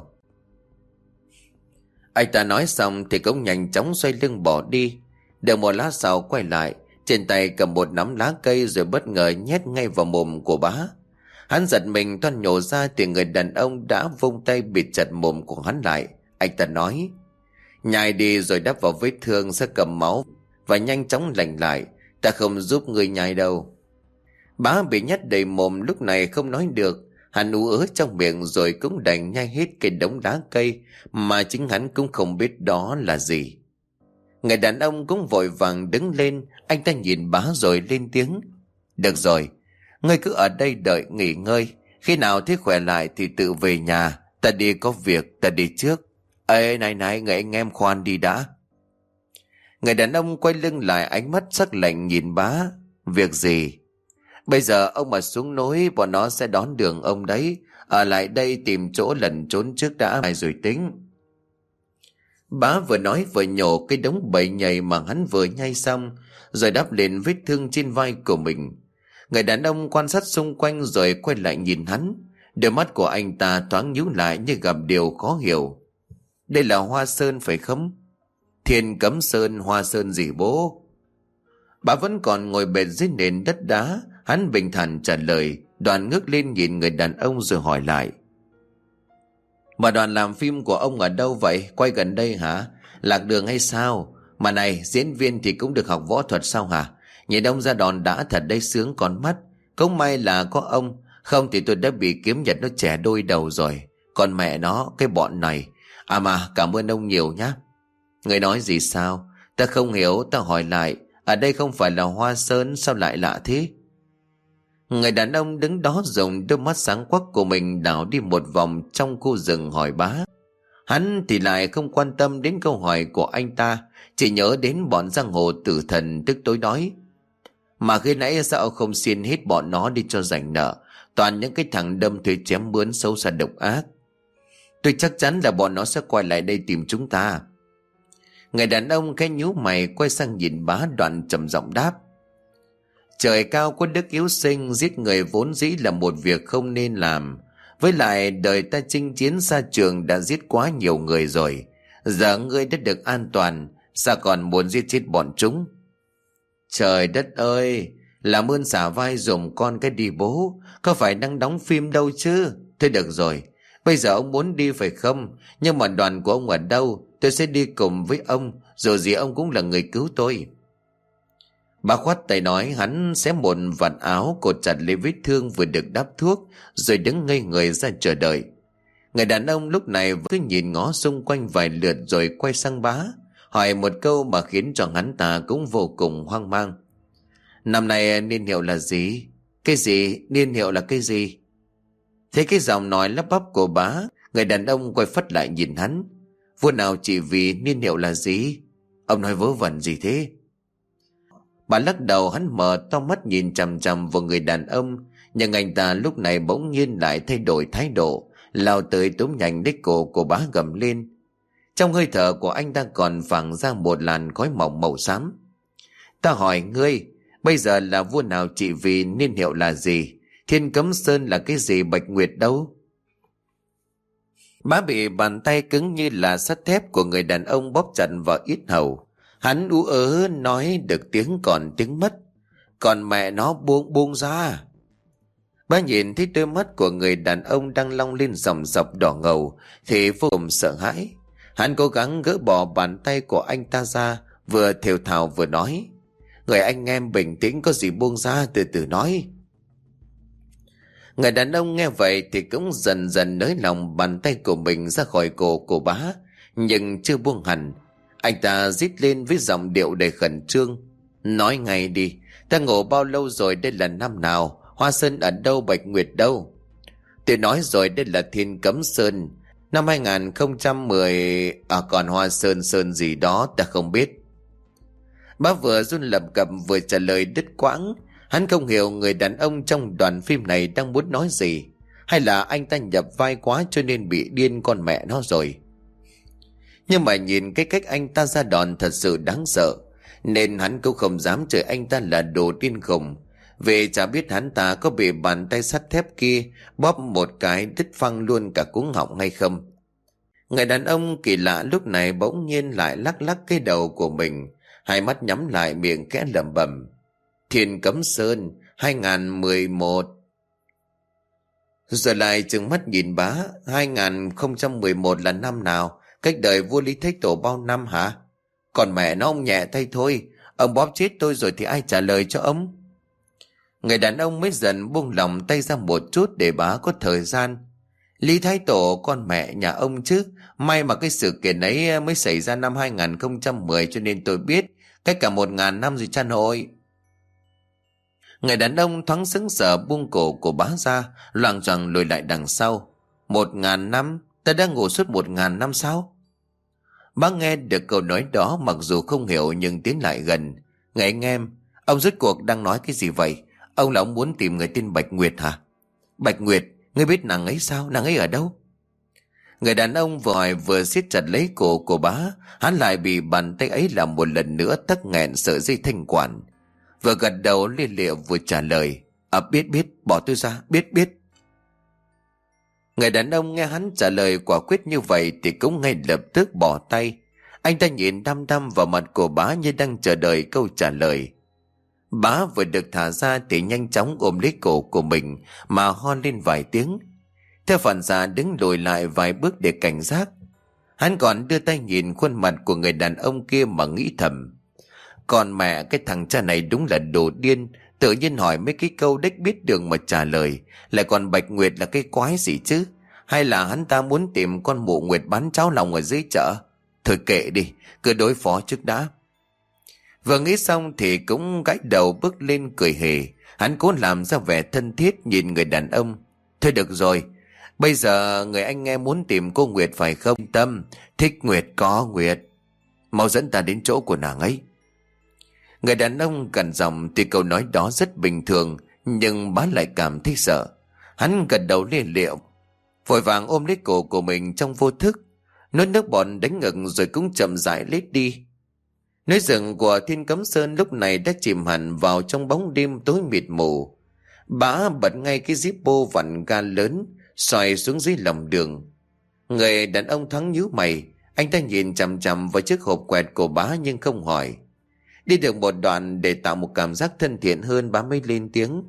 A: Anh ta nói xong thì cũng nhanh chóng xoay lưng bỏ đi. Được một lát sau quay lại, trên tay cầm một nắm lá cây rồi bất ngờ nhét ngay vào mồm của Bá. Hắn giật mình toan nhổ ra thì người đàn ông đã vung tay bịt chặt mồm của hắn lại. Anh ta nói: "Nhai đi rồi đắp vào vết thương sẽ cầm máu và nhanh chóng lành lại. Ta không giúp người nhai đâu." Bá bị nhét đầy mồm lúc này không nói được. Hắn ú ớ trong miệng rồi cũng đành nhai hết cái đống lá cây mà chính hắn cũng không biết đó là gì. Người đàn ông cũng vội vàng đứng lên. Anh ta nhìn Bá rồi lên tiếng: "Được rồi, ngươi cứ ở đây đợi nghỉ ngơi. Khi nào thấy khỏe lại thì tự về nhà. Ta đi có việc, ta đi trước." "Ê này này, người anh em khoan đi đã." Người đàn ông quay lưng lại, ánh mắt sắc lạnh nhìn Bá. "Việc gì?" Bây giờ ông mà xuống núi, bọn nó sẽ đón đường ông đấy. Ở lại đây tìm chỗ lẩn trốn trước đã, mai rồi tính. Bá vừa nói vừa nhổ cái đống bầy nhầy mà hắn vừa nhai xong, rồi đắp lên vết thương trên vai của mình. Người đàn ông quan sát xung quanh rồi quay lại nhìn hắn. Đôi mắt của anh ta thoáng nhíu lại như gặp điều khó hiểu. Đây là Hoa Sơn phải không? Thiên Cấm Sơn, Hoa Sơn gì bố? Bà vẫn còn ngồi bệt dưới nền đất đá. Hắn bình thản trả lời. Đoàn ngước lên nhìn người đàn ông rồi hỏi lại. Mà đoàn làm phim của ông ở đâu vậy? Quay gần đây hả? Lạc đường hay sao? Mà này, diễn viên thì cũng được học võ thuật sao hả? Nhìn ông ra đòn đã thật đấy, sướng con mắt. Cũng may là có ông, không thì tôi đã bị kiếm nhật nó chẻ đôi đầu rồi. Còn mẹ nó, cái bọn này. À mà, cảm ơn ông nhiều nhá. Người nói gì sao? Ta không hiểu, ta hỏi lại. Ở đây không phải là Hoa Sơn, sao lại lạ thế? Người đàn ông đứng đó dùng đôi mắt sáng quắc của mình đảo đi một vòng trong khu rừng hỏi bá. Hắn thì lại không quan tâm đến câu hỏi của anh ta, chỉ nhớ đến bọn giang hồ tử thần tức tối đói. Mà khi nãy sao không xin hết bọn nó đi cho rảnh nợ? Toàn những cái thằng đâm thuê chém bướn xấu xa độc ác. Tôi chắc chắn là bọn nó sẽ quay lại đây tìm chúng ta. Người đàn ông khẽ nhíu mày quay sang nhìn bá, đoạn trầm giọng đáp. Trời cao có đức hiếu sinh, giết người vốn dĩ là một việc không nên làm. Với lại đời ta chinh chiến xa trường đã giết quá nhiều người rồi. Giờ ngươi đã được an toàn, sao còn muốn giết chết bọn chúng? Trời đất ơi, làm ơn xả vai dùm con cái đi bố, có phải đang đóng phim đâu chứ? Thôi được rồi, bây giờ ông muốn đi phải không? Nhưng mà đoàn của ông ở đâu? Tôi sẽ đi cùng với ông, dù gì ông cũng là người cứu tôi. Bà khoát tay nói, hắn xé một vạt áo cột chặt lấy vết thương vừa được đắp thuốc, rồi đứng ngây người ra chờ đợi. Người đàn ông lúc này cứ nhìn ngó xung quanh vài lượt rồi quay sang bá, hỏi một câu mà khiến cho hắn ta cũng vô cùng hoang mang. Năm nay niên hiệu là gì? Cái gì? Niên hiệu là cái gì? Thấy cái giọng nói lắp bắp của bá, người đàn ông quay phắt lại nhìn hắn. Vua nào chỉ vì niên hiệu là gì? Ông nói vớ vẩn gì thế? Bà lắc đầu, hắn mở to mắt nhìn chằm chằm vào người đàn ông, nhưng anh ta lúc này bỗng nhiên lại thay đổi thái độ, lao tới túm nhanh lấy cổ của bá gầm lên. Trong hơi thở của anh ta còn phảng ra một làn khói mỏng màu xám. Ta hỏi ngươi, bây giờ là vua nào trị vì, niên hiệu là gì? Thiên Cấm Sơn là cái gì, Bạch Nguyệt đâu? Bá bị bàn tay cứng như là sắt thép của người đàn ông bóp chặt vào yết hầu. Hắn ú ớ nói được tiếng còn tiếng mất. Còn mẹ nó, buông buông ra. Bá nhìn thấy đôi mắt của người đàn ông đang long lên dòng dọc đỏ ngầu thì vô cùng sợ hãi. Hắn cố gắng gỡ bỏ bàn tay của anh ta ra, vừa thều thào vừa nói. Người anh em bình tĩnh, có gì buông ra, từ từ nói. Người đàn ông nghe vậy thì cũng dần dần nới lòng bàn tay của mình ra khỏi cổ của bá, nhưng chưa buông hẳn. Anh ta rít lên với giọng điệu đầy khẩn trương. Nói ngay đi, ta ngủ bao lâu rồi, đây là năm nào? Hoa Sơn ở đâu, Bạch Nguyệt đâu? Tôi nói rồi, đây là Thiên Cấm Sơn. Năm hai không một không, à còn Hoa Sơn Sơn gì đó ta không biết. Bá vừa run lập cập vừa trả lời đứt quãng. Hắn không hiểu người đàn ông trong đoàn phim này đang muốn nói gì. Hay là anh ta nhập vai quá cho nên bị điên con mẹ nó rồi. Nhưng mà nhìn cái cách anh ta ra đòn thật sự đáng sợ, nên hắn cũng không dám chửi anh ta là đồ điên khùng, vì chả biết hắn ta có bị bàn tay sắt thép kia bóp một cái đứt phăng luôn cả cuống họng hay không. Người đàn ông kỳ lạ lúc này bỗng nhiên lại lắc lắc cái đầu của mình, hai mắt nhắm lại, miệng khẽ lẩm bẩm. Thiên Cấm Sơn hai không một một. Rồi lại trừng mắt nhìn bá. Hai không một một là năm nào? Cách đời vua Lý Thái Tổ bao năm hả? Còn mẹ nó, ông nhẹ tay thôi, ông bóp chết tôi rồi thì ai trả lời cho ông? Người đàn ông mới dần buông lòng tay ra một chút để bá có thời gian. Lý Thái Tổ con mẹ nhà ông chứ. May mà cái sự kiện ấy mới xảy ra năm hai không một không cho nên tôi biết. Cách cả một ngàn năm rồi chăn hội. Người đàn ông thoáng sững sờ buông cổ của bá ra, loạng choạng lùi lại đằng sau. Một ngàn năm? Ta đã ngủ suốt một ngàn năm sao? Bác nghe được câu nói đó, mặc dù không hiểu nhưng tiến lại gần. Người anh em, ông rốt cuộc đang nói cái gì vậy? Ông là ông muốn tìm người tên Bạch Nguyệt hả? Bạch Nguyệt, ngươi biết nàng ấy sao? Nàng ấy ở đâu? Người đàn ông vừa hỏi vừa siết chặt lấy cổ của bá. Hắn lại bị bàn tay ấy làm một lần nữa tắc nghẹn sợi dây thanh quản. Vừa gật đầu lia lịa vừa trả lời. À biết biết, bỏ tôi ra, biết biết. Người đàn ông nghe hắn trả lời quả quyết như vậy thì cũng ngay lập tức bỏ tay. Anh ta nhìn đăm đăm vào mặt của bá như đang chờ đợi câu trả lời. Bá vừa được thả ra thì nhanh chóng ôm lấy cổ của mình mà ho lên vài tiếng. Theo phản xạ đứng lùi lại vài bước để cảnh giác. Hắn còn đưa tay nhìn khuôn mặt của người đàn ông kia mà nghĩ thầm. Còn mẹ, cái thằng cha này đúng là đồ điên. Tự nhiên hỏi mấy cái câu đếch biết đường mà trả lời. Lại còn Bạch Nguyệt là cái quái gì chứ? Hay là hắn ta muốn tìm con mụ Nguyệt bán cháo lòng ở dưới chợ? Thôi kệ đi, cứ đối phó trước đã. Vừa nghĩ xong thì cũng gãi đầu bước lên cười hề. Hắn cố làm ra vẻ thân thiết nhìn người đàn ông. Thôi được rồi, bây giờ người anh nghe muốn tìm cô Nguyệt phải không? Tâm, thích Nguyệt có Nguyệt. Mau dẫn ta đến chỗ của nàng ấy. Người đàn ông gần giọng, tuy câu nói đó rất bình thường, nhưng bá lại cảm thấy sợ. Hắn gật đầu lia lịa, vội vàng ôm lấy cổ của mình trong vô thức, nuốt nước bọt đánh ngực rồi cũng chậm rãi lết đi. Núi rừng của Thiên Cấm Sơn lúc này đã chìm hẳn vào trong bóng đêm tối mịt mù. Bá bật ngay cái Zippo vặn ga lớn, xoay xuống dưới lòng đường. Người đàn ông thoáng nhíu mày, anh ta nhìn chằm chằm vào chiếc hộp quẹt của bá nhưng không hỏi. Đi được một đoạn để tạo một cảm giác thân thiện hơn, bá mới lên tiếng.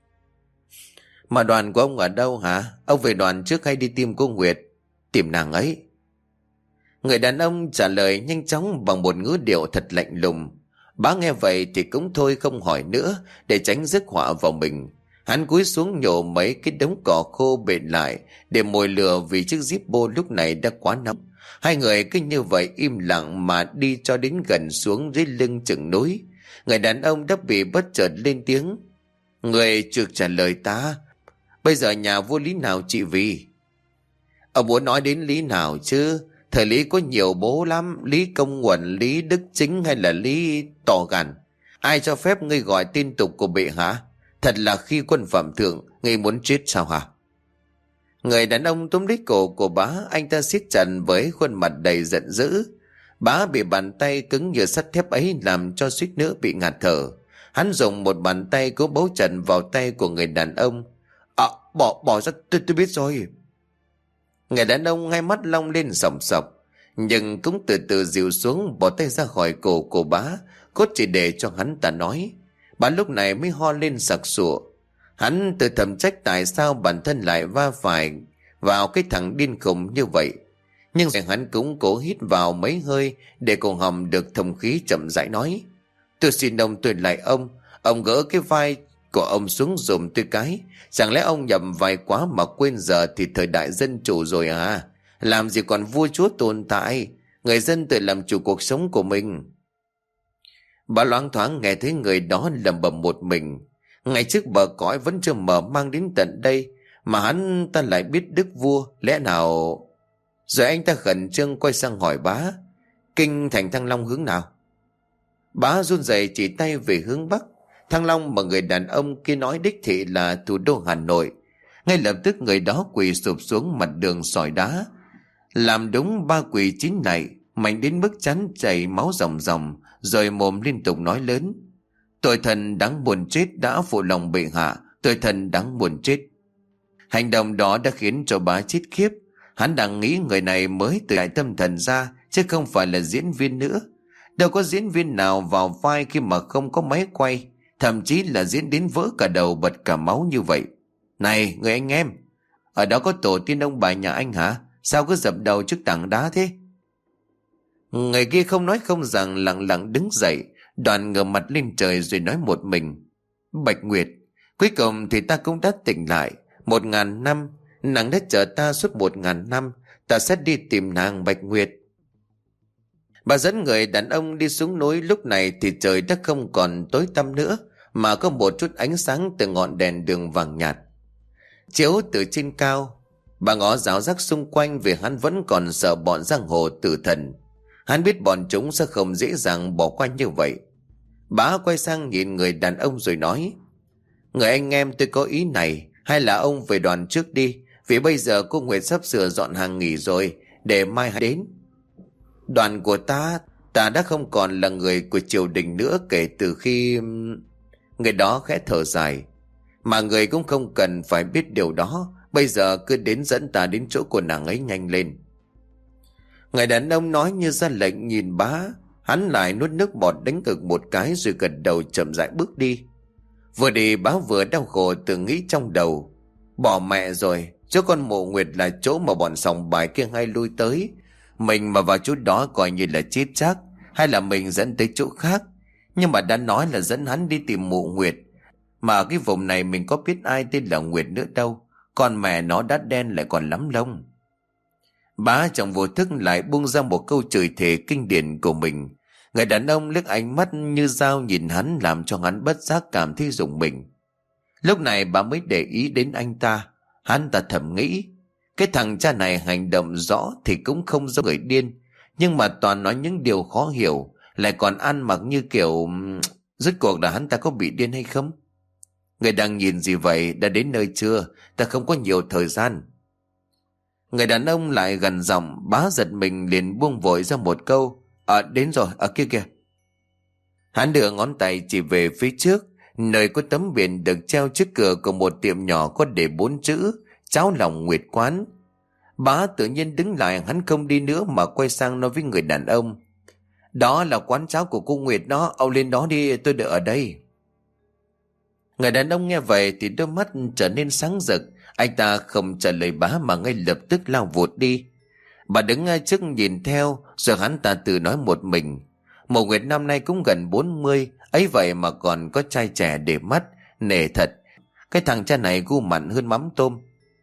A: Mà đoàn của ông ở đâu hả? Ông về đoàn trước hay đi tìm cô Nguyệt? Tìm nàng ấy. Người đàn ông trả lời nhanh chóng bằng một ngữ điệu thật lạnh lùng. Bá nghe vậy thì cũng thôi không hỏi nữa để tránh rước họa vào mình. Hắn cúi xuống nhổ mấy cái đống cỏ khô bện lại để mồi lửa vì chiếc Zippo lúc này đã quá nóng. Hai người cứ như vậy im lặng mà đi cho đến gần xuống dưới lưng chừng núi. Người đàn ông đã bị bất chợt lên tiếng. Người trực trả lời ta. Bây giờ nhà vua lý nào trị vì? Ông muốn nói đến lý nào chứ? Thời Lý có nhiều bố lắm. Lý Công Uẩn, Lý Đức Chính hay là Lý Tỏ Gàn? Ai cho phép ngươi gọi tên tục của bệ hạ? Thật là khi quân phạm thượng, ngươi muốn chết sao hả? Người đàn ông túm lấy cổ của bá, anh ta siết chặt với khuôn mặt đầy giận dữ. Bá bị bàn tay cứng như sắt thép ấy làm cho suýt nữa bị ngạt thở. Hắn dùng một bàn tay cố bấu chặt vào tay của người đàn ông. À, bỏ, bỏ ra, tôi, tôi biết rồi. Người đàn ông hai mắt long lên sòng sọc, nhưng cũng từ từ dịu xuống, bỏ tay ra khỏi cổ của bá, cốt chỉ để cho hắn ta nói. Bá lúc này mới ho lên sặc sụa. Hắn tự thầm trách tại sao bản thân lại va phải vào cái thằng điên khùng như vậy. Nhưng rồi hắn cũng cố hít vào mấy hơi để cổ họng được thông khí, chậm rãi nói. Tôi xin ông, tôi lại ông. Ông gỡ cái vai của ông xuống dùm tôi cái. Chẳng lẽ ông nhầm vai quá mà quên giờ thì thời đại dân chủ rồi à? Làm gì còn vua chúa tồn tại. Người dân tự làm chủ cuộc sống của mình. Bà loáng thoáng nghe thấy người đó lẩm bẩm một mình. Ngày trước bờ cõi vẫn chưa mở mang đến tận đây, mà hắn ta lại biết đức vua, lẽ nào... Rồi anh ta khẩn trương quay sang hỏi bá. Kinh thành Thăng Long hướng nào? Bá run rẩy chỉ tay về hướng bắc. Thăng Long mà người đàn ông kia nói đích thị là thủ đô Hà Nội. Ngay lập tức người đó quỳ sụp xuống mặt đường sỏi đá. Làm đúng ba quỳ chín này, mạnh đến mức chán chảy máu ròng ròng, rồi mồm liên tục nói lớn. Tội thần đáng buồn chết đã phụ lòng bệ hạ, tội thần đáng buồn chết. Hành động đó đã khiến cho bá chết khiếp. Hắn đang nghĩ người này mới từ đại tâm thần ra, chứ không phải là diễn viên nữa. Đâu có diễn viên nào vào vai khi mà không có máy quay, thậm chí là diễn đến vỡ cả đầu bật cả máu như vậy. Này người anh em, ở đó có tổ tiên ông bà nhà anh hả? Sao cứ dập đầu trước tảng đá thế? Người kia không nói không rằng lặng lặng đứng dậy, đoạn ngửa mặt lên trời rồi nói một mình. Bạch Nguyệt, cuối cùng thì ta cũng đã tỉnh lại. Một ngàn năm, nàng đã chờ ta suốt một ngàn năm. Ta sẽ đi tìm nàng Bạch Nguyệt. Bà dẫn người đàn ông đi xuống núi. Lúc này thì trời đã không còn tối tăm nữa, mà có một chút ánh sáng từ ngọn đèn đường vàng nhạt chiếu từ trên cao. Bà ngó giáo giác xung quanh vì hắn vẫn còn sợ bọn giang hồ tử thần. Hắn biết bọn chúng sẽ không dễ dàng bỏ qua như vậy. Bà quay sang nhìn người đàn ông rồi nói. Người anh em tôi có ý này, hay là ông về đoàn trước đi, vì bây giờ cô Nguyệt sắp sửa dọn hàng nghỉ rồi, để mai hãy đến. Đoàn của ta, ta đã không còn là người của triều đình nữa kể từ khi... Người đó khẽ thở dài. Mà người cũng không cần phải biết điều đó, bây giờ cứ đến dẫn ta đến chỗ của nàng ấy nhanh lên. Người đàn ông nói như ra lệnh nhìn bá. Hắn lại nuốt nước bọt đánh cực một cái rồi gật đầu chậm rãi bước đi. Vừa đi bá vừa đau khổ tự nghĩ trong đầu. Bỏ mẹ rồi, chỗ con Mộ Nguyệt là chỗ mà bọn sòng bài kia hay lui tới. Mình mà vào chỗ đó coi như là chết chắc, hay là mình dẫn tới chỗ khác. Nhưng mà đã nói là dẫn hắn đi tìm Mộ Nguyệt. Mà ở cái vùng này mình có biết ai tên là Nguyệt nữa đâu. Con mẹ nó đã đen lại còn lắm lông. Bá trong vô thức lại buông ra một câu chửi thề kinh điển của mình. Người đàn ông liếc ánh mắt như dao nhìn hắn, làm cho hắn bất giác cảm thấy rùng mình. Lúc này bà mới để ý đến anh ta. Hắn ta thầm nghĩ, cái thằng cha này hành động rõ thì cũng không giống người điên, nhưng mà toàn nói những điều khó hiểu, lại còn ăn mặc như kiểu... Rốt cuộc là hắn ta có bị điên hay không? Người đang nhìn gì vậy? Đã đến nơi chưa? Ta không có nhiều thời gian. Người đàn ông lại gần giọng. Bá giật mình liền buông vội ra một câu. À đến rồi, ở kia kìa. Hắn đưa ngón tay chỉ về phía trước, nơi có tấm biển được treo trước cửa của một tiệm nhỏ có để bốn chữ Cháo Lòng Nguyệt Quán. Bá tự nhiên đứng lại, hắn không đi nữa mà quay sang nói với người đàn ông. Đó là quán cháo của cô Nguyệt đó, ông lên đó đi, tôi đợi ở đây. Người đàn ông nghe vậy thì đôi mắt trở nên sáng rực. Anh ta không trả lời bá mà ngay lập tức lao vụt đi. Bà đứng ngay trước nhìn theo, rồi hắn ta tự nói một mình. Mộ Nguyệt năm nay cũng gần bốn mươi, ấy vậy mà còn có trai trẻ để mắt, nể thật. Cái thằng cha này gu mặn hơn mắm tôm.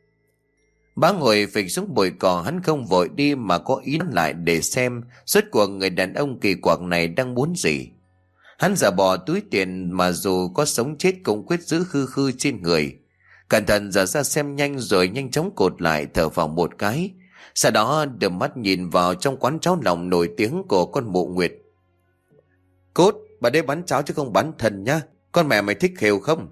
A: Bá ngồi phịch xuống bụi cỏ, hắn không vội đi mà có ý lại để xem rốt cuộc người đàn ông kỳ quặc này đang muốn gì. Hắn giả bỏ túi tiền mà dù có sống chết cũng quyết giữ khư khư trên người. Cẩn thận dở ra xem nhanh rồi nhanh chóng cột lại, thở vào một cái. Sau đó đưa mắt nhìn vào trong quán cháo lòng nổi tiếng của con Mộ Nguyệt. Cốt, bà đây bán cháo chứ không bán thần nhá. Con mẹ mày thích khều không?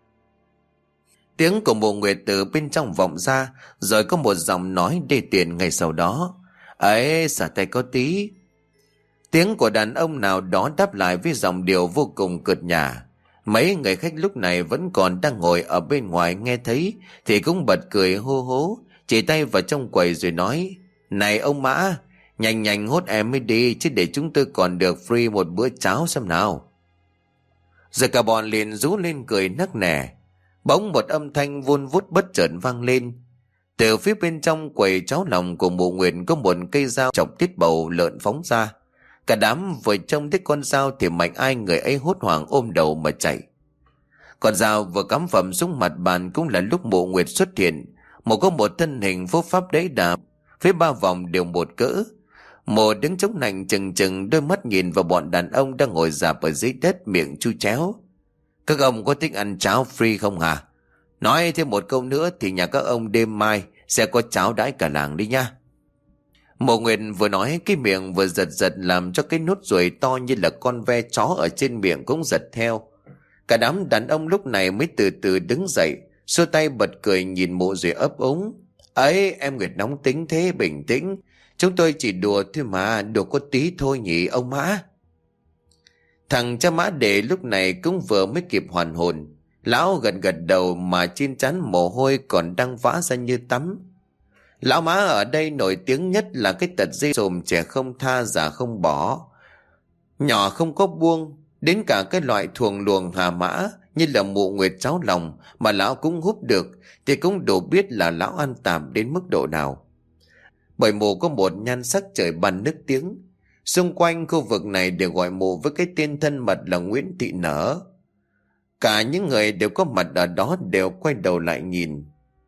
A: Tiếng của Mộ Nguyệt từ bên trong vọng ra, rồi có một giọng nói đê tiện ngay sau đó. Ấy, xả tay có tí. Tiếng của đàn ông nào đó đáp lại với giọng điệu vô cùng cợt nhả. Mấy người khách lúc này vẫn còn đang ngồi ở bên ngoài nghe thấy thì cũng bật cười hô hố, chỉ tay vào trong quầy rồi nói: Này ông Mã, nhanh nhanh hốt em mới đi, chứ để chúng tôi còn được free một bữa cháo xem nào. Rồi cả bọn liền rú lên cười nắc nẻ. Bỗng một âm thanh vun vút bất chợt vang lên. Từ phía bên trong quầy cháo lòng của Mộ Nguyệt có một cây dao chọc tiết bầu lợn phóng ra. Cả đám vừa trông thấy con dao thì mạnh ai người ấy hốt hoảng ôm đầu mà chạy. Con dao vừa cắm phẩm xuống mặt bàn cũng là lúc Mộ Nguyệt xuất hiện. Một có một thân hình phúc pháp đấy đà, phía ba vòng đều một cỡ. Một đứng chống nạnh chừng chừng, đôi mắt nhìn vào bọn đàn ông đang ngồi rạp ở dưới đất, miệng chu chéo. Các ông có thích ăn cháo free không hả? Nói thêm một câu nữa thì nhà các ông đêm mai sẽ có cháo đãi cả làng đi nha. Mộ Nguyệt vừa nói cái miệng vừa giật giật, làm cho cái nốt ruồi to như là con ve chó ở trên miệng cũng giật theo. Cả đám đàn ông lúc này mới từ từ đứng dậy, xua tay bật cười nhìn mộ ruồi ấp úng. Ấy, em Nguyệt nóng tính thế, bình tĩnh. Chúng tôi chỉ đùa thôi mà, đùa có tí thôi nhỉ ông Mã. Thằng cha Mã Đệ lúc này cũng vừa mới kịp hoàn hồn. Lão gật gật đầu mà trên trán mồ hôi còn đang vã ra như tắm. Lão Mã ở đây nổi tiếng nhất là cái tật dây sồm, trẻ không tha già không bỏ, nhỏ không có buông. Đến cả cái loại thuồng luồng hà mã như là Mộ Nguyệt cháo lòng mà lão cũng húp được thì cũng đủ biết là lão ăn tạm đến mức độ nào. Bởi mộ có một nhan sắc trời ban nức tiếng. Xung quanh khu vực này đều gọi mộ với cái tên thân mật là Nguyễn Thị Nở. Cả những người đều có mặt ở đó đều quay đầu lại nhìn.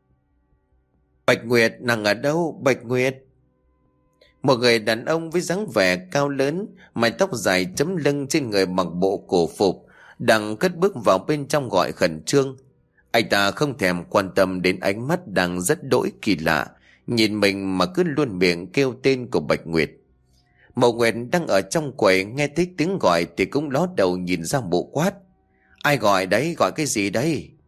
A: Bạch Nguyệt, nàng ở đâu? Bạch Nguyệt. Một người đàn ông với dáng vẻ cao lớn, mái tóc dài chấm lưng, trên người mặc bộ cổ phục, đang cất bước vào bên trong gọi khẩn trương. Anh ta không thèm quan tâm đến ánh mắt đang rất đỗi kỳ lạ nhìn mình mà cứ luôn miệng kêu tên của Bạch Nguyệt. Mộ Nguyệt đang ở trong quầy nghe thấy tiếng gọi thì cũng ló đầu nhìn ra Mộ quát. Ai gọi đấy? Gọi cái gì đấy?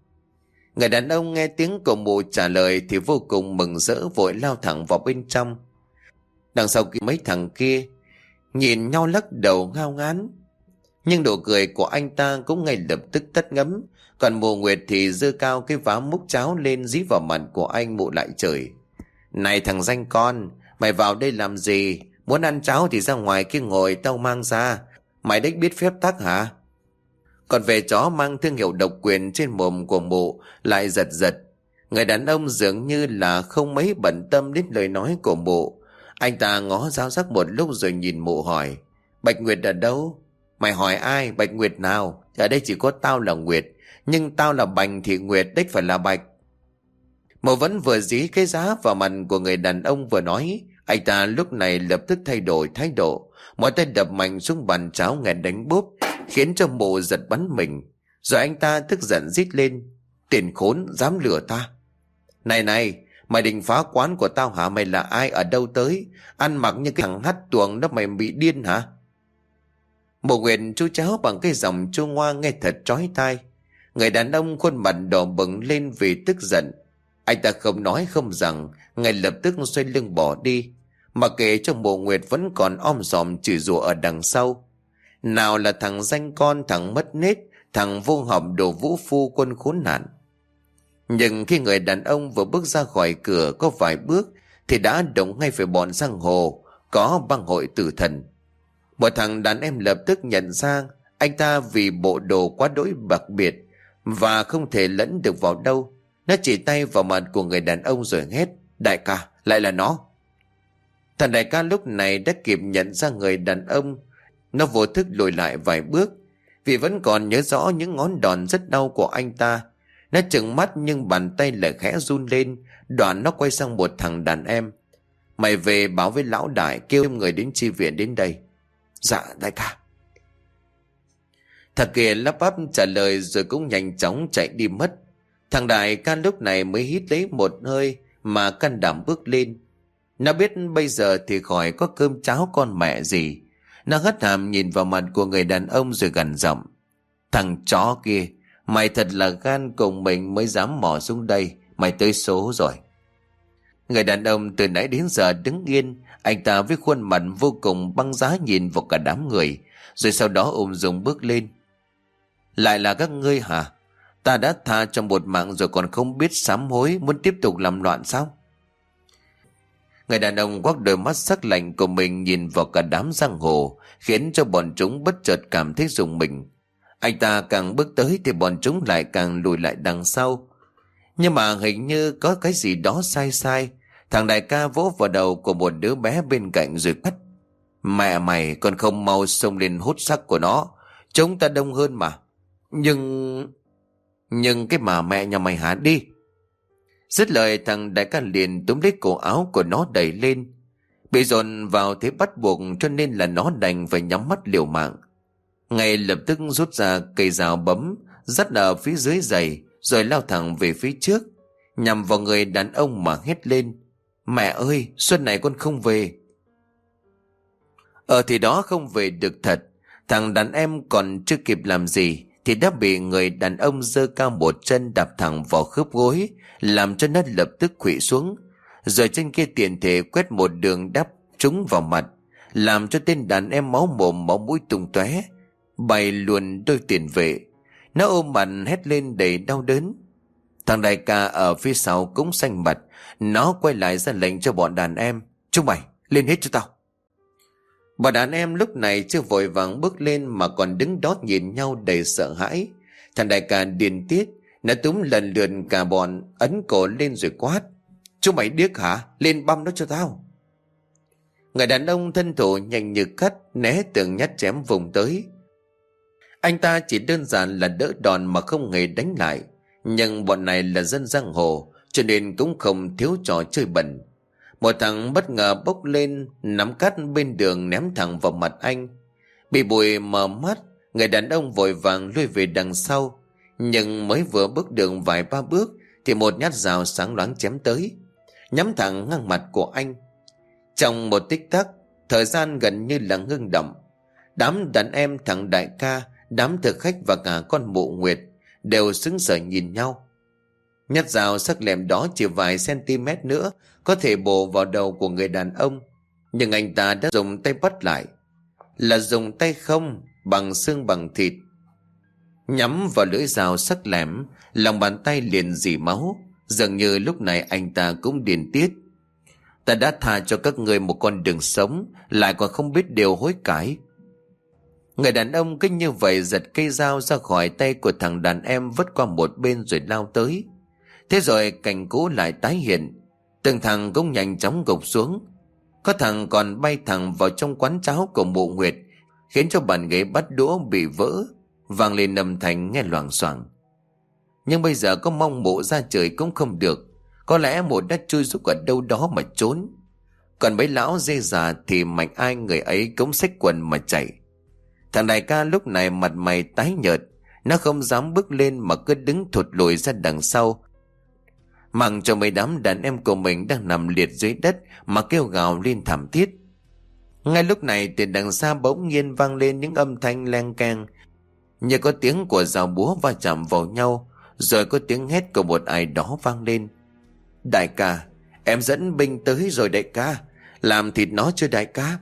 A: Người đàn ông nghe tiếng của mụ trả lời thì vô cùng mừng rỡ, vội lao thẳng vào bên trong. Đằng sau kia mấy thằng kia nhìn nhau lắc đầu ngao ngán, nhưng nụ cười của anh ta cũng ngay lập tức tắt ngấm. Còn mụ Nguyệt thì giơ cao cái vá múc cháo lên dí vào mặt của anh. Mụ lại chửi: "Này thằng danh con, mày vào đây làm gì? Muốn ăn cháo thì ra ngoài kia ngồi, tao mang ra. Mày đếch biết phép tắc hả?" Còn về chó mang thương hiệu độc quyền trên mồm của mụ lại giật giật. Người đàn ông dường như là không mấy bận tâm đến lời nói của mụ. Anh ta ngó giáo giác một lúc rồi nhìn mụ hỏi: "Bạch Nguyệt ở đâu?" "Mày hỏi ai? Bạch Nguyệt nào? Ở đây chỉ có tao là Nguyệt. Nhưng tao là Bành thì Nguyệt đếch phải là Bạch." Mụ vẫn vừa dí cái giá vào mặt của người đàn ông vừa nói. Anh ta lúc này lập tức thay đổi thái độ, mọi tay đập mạnh xuống bàn cháo nghe đánh bốp, khiến cho mụ giật bắn mình. Rồi anh ta tức giận rít lên: "Tiền khốn, dám lừa ta! Này này, mày định phá quán của tao hả? Mày là ai, ở đâu tới? Ăn mặc như cái thằng hắt tuồng đó, mày bị điên hả?" Mụ Nguyệt chú cháo bằng cái giọng chua ngoa nghe thật chói tai. Người đàn ông khuôn mặt đỏ bừng lên vì tức giận. Anh ta không nói không rằng, ngay lập tức xoay lưng bỏ đi, mà kể cho mụ Nguyệt vẫn còn om sòm chửi rủa ở đằng sau. Nào là thằng danh con, thằng mất nết, thằng vô học, đồ vũ phu, quân khốn nạn. Nhưng khi người đàn ông vừa bước ra khỏi cửa có vài bước thì đã động ngay phải bọn giang hồ có băng hội tử thần. Một thằng đàn em lập tức nhận ra anh ta vì bộ đồ quá đỗi đặc biệt và không thể lẫn được vào đâu. Nó chỉ tay vào mặt của người đàn ông rồi hét: "Đại ca, lại là nó!" Thằng đại ca lúc này đã kịp nhận ra người đàn ông. Nó vô thức lùi lại vài bước vì vẫn còn nhớ rõ những ngón đòn rất đau của anh ta. Nó trừng mắt nhưng bàn tay lại khẽ run lên. Đoạn nó quay sang một thằng đàn em: "Mày về báo với lão đại, kêu người đến chi viện đến đây." "Dạ đại ca." Thằng kia lắp bắp trả lời rồi cũng nhanh chóng chạy đi mất. Thằng đại ca lúc này mới hít lấy một hơi mà can đảm bước lên. Nó biết bây giờ thì khỏi có cơm cháo con mẹ gì. Nó hất hàm nhìn vào mặt của người đàn ông rồi gằn giọng: "Thằng chó kia, mày thật là gan cùng mình mới dám mò xuống đây. Mày tới số rồi." Người đàn ông từ nãy đến giờ đứng yên. Anh ta với khuôn mặt vô cùng băng giá nhìn vào cả đám người, rồi sau đó ung dung bước lên. "Lại là các ngươi hả? Ta đã tha cho một mạng rồi còn không biết sám hối, muốn tiếp tục làm loạn sao?" Người đàn ông quắc đôi mắt sắc lạnh của mình nhìn vào cả đám giang hồ, khiến cho bọn chúng bất chợt cảm thấy rùng mình. Anh ta càng bước tới thì bọn chúng lại càng lùi lại đằng sau. Nhưng mà hình như có cái gì đó sai sai. Thằng đại ca vỗ vào đầu của một đứa bé bên cạnh rồi quát: "Mẹ mày còn không mau xông lên hút xác của nó. Chúng ta đông hơn mà." Nhưng... Nhưng cái mà mẹ nhà mày hả đi." Dứt lời thằng đại ca liền túm lấy cổ áo của nó đẩy lên. Bị dồn vào thế bắt buộc cho nên là nó đành phải nhắm mắt liều mạng. Ngay lập tức rút ra cây dao bấm dắt ở phía dưới giày rồi lao thẳng về phía trước, nhằm vào người đàn ông mà hét lên: "Mẹ ơi, xuân này con không về." Ờ thì đó không về được thật. Thằng đàn em còn chưa kịp làm gì thì đã bị người đàn ông giơ cao một chân đạp thẳng vào khớp gối, làm cho nó lập tức khuỵu xuống. Rồi chân kia tiện thể quét một đường đắp trúng vào mặt, làm cho tên đàn em máu mồm máu mũi tung tóe, bay luôn đôi tiền vệ. Nó ôm mặt hét lên đầy đau đớn. Thằng đại ca ở phía sau cũng xanh mặt. Nó quay lại ra lệnh cho bọn đàn em: "Chúng mày lên hết cho tao." Bọn đàn em lúc này chưa vội vàng bước lên mà còn đứng đó nhìn nhau đầy sợ hãi. Thằng đại ca điên tiết, nó túm lần lượt cả bọn, ấn cổ lên rồi quát: "Chúng mày điếc hả? Lên băm nó cho tao." Người đàn ông thân thủ nhanh như cắt né từng nhát chém vùng tới. Anh ta chỉ đơn giản là đỡ đòn mà không hề đánh lại. Nhưng bọn này là dân giang hồ cho nên cũng không thiếu trò chơi bẩn. Một thằng bất ngờ bốc lên nắm cát bên đường ném thẳng vào mặt anh. Bị bụi mờ mắt, người đàn ông vội vàng lui về đằng sau. Nhưng mới vừa bước đường vài ba bước thì một nhát dao sáng loáng chém tới, nhắm thẳng ngang mặt của anh. Trong một tích tắc, thời gian gần như là ngưng động. Đám đàn em thằng đại ca, đám thực khách và cả con mụ Nguyệt đều sững sờ nhìn nhau. Nhát dao sắc lẹm đó chỉ vài cm nữa có thể bổ vào đầu của người đàn ông, nhưng anh ta đã dùng tay bắt lại, là dùng tay không, bằng xương bằng thịt. Nhắm vào lưỡi dao sắc lẹm, lòng bàn tay liền rỉ máu, dường như lúc này anh ta cũng điên tiết. Ta đã tha cho các người một con đường sống, lại còn không biết điều hối cải. Người đàn ông cứ như vậy giật cây dao ra khỏi tay của thằng đàn em, vứt qua một bên rồi lao tới. Thế rồi cảnh cũ lại tái hiện, từng thằng cũng nhanh chóng gục xuống. Có thằng còn bay thẳng vào trong quán cháo của mụ Nguyệt, khiến cho bàn ghế bắt đũa bị vỡ, vang lên âm thanh nghe loảng xoảng. Nhưng bây giờ có mong mụ ra trời cũng không được, có lẽ mụ đã chui rúc ở đâu đó mà trốn. Còn mấy lão dê già thì mạnh ai người ấy cũng xách quần mà chạy. Thằng đại ca lúc này mặt mày tái nhợt, nó không dám bước lên mà cứ đứng thụt lùi ra đằng sau, mặc cho mấy đám đàn em của mình đang nằm liệt dưới đất mà kêu gào lên thảm thiết. Ngay lúc này từ đằng xa bỗng nhiên vang lên những âm thanh leng keng, như có tiếng của dao búa va chạm vào nhau, rồi có tiếng hét của một ai đó vang lên. Đại ca, em dẫn binh tới rồi đại ca, làm thịt nó chưa đại ca?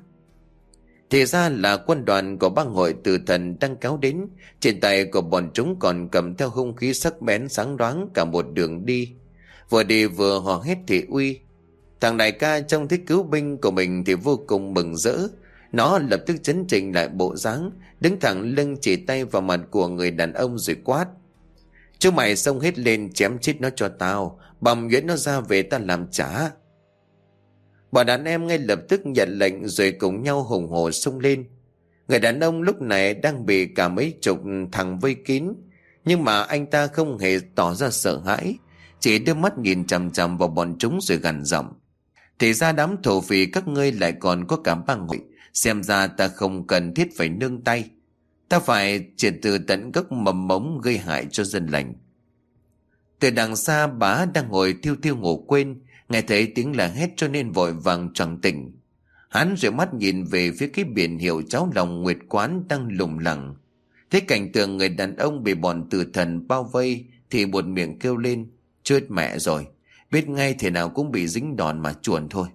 A: Thì ra là quân đoàn của bang hội Tử Thần đang kéo đến, trên tay của bọn chúng còn cầm theo hung khí sắc bén sáng đoáng cả một đường đi. Vừa đi vừa hò hét thị uy. Thằng đại ca trông thấy cứu binh của mình thì vô cùng mừng rỡ. Nó lập tức chấn chỉnh lại bộ dáng, đứng thẳng lưng chỉ tay vào mặt của người đàn ông rồi quát: Chú mày xông hết lên chém chết nó cho tao, bầm nhuyễn nó ra về ta làm trả. Bọn đàn em ngay lập tức nhận lệnh rồi cùng nhau hùng hổ xông lên. Người đàn ông lúc này đang bị cả mấy chục thằng vây kín, nhưng mà anh ta không hề tỏ ra sợ hãi, chỉ đưa mắt nhìn chằm chằm vào bọn chúng rồi gằn giọng: Thì ra đám thổ phỉ các ngươi lại còn có cả bang hội, xem ra ta không cần thiết phải nương tay. Ta phải triệt từ tận gốc mầm mống gây hại cho dân lành. Từ đằng xa bá đang ngồi thiêu thiêu ngủ quên, nghe thấy tiếng la hét cho nên vội vàng choàng tỉnh. Hắn rời mắt nhìn về phía cái biển hiệu Cháo Lòng Nguyệt Quán đang lủng lẳng. Thấy cảnh tượng người đàn ông bị bọn Tử Thần bao vây thì buột miệng kêu lên: Chết mẹ rồi, biết ngay thế nào cũng bị dính đòn mà chuồn thôi.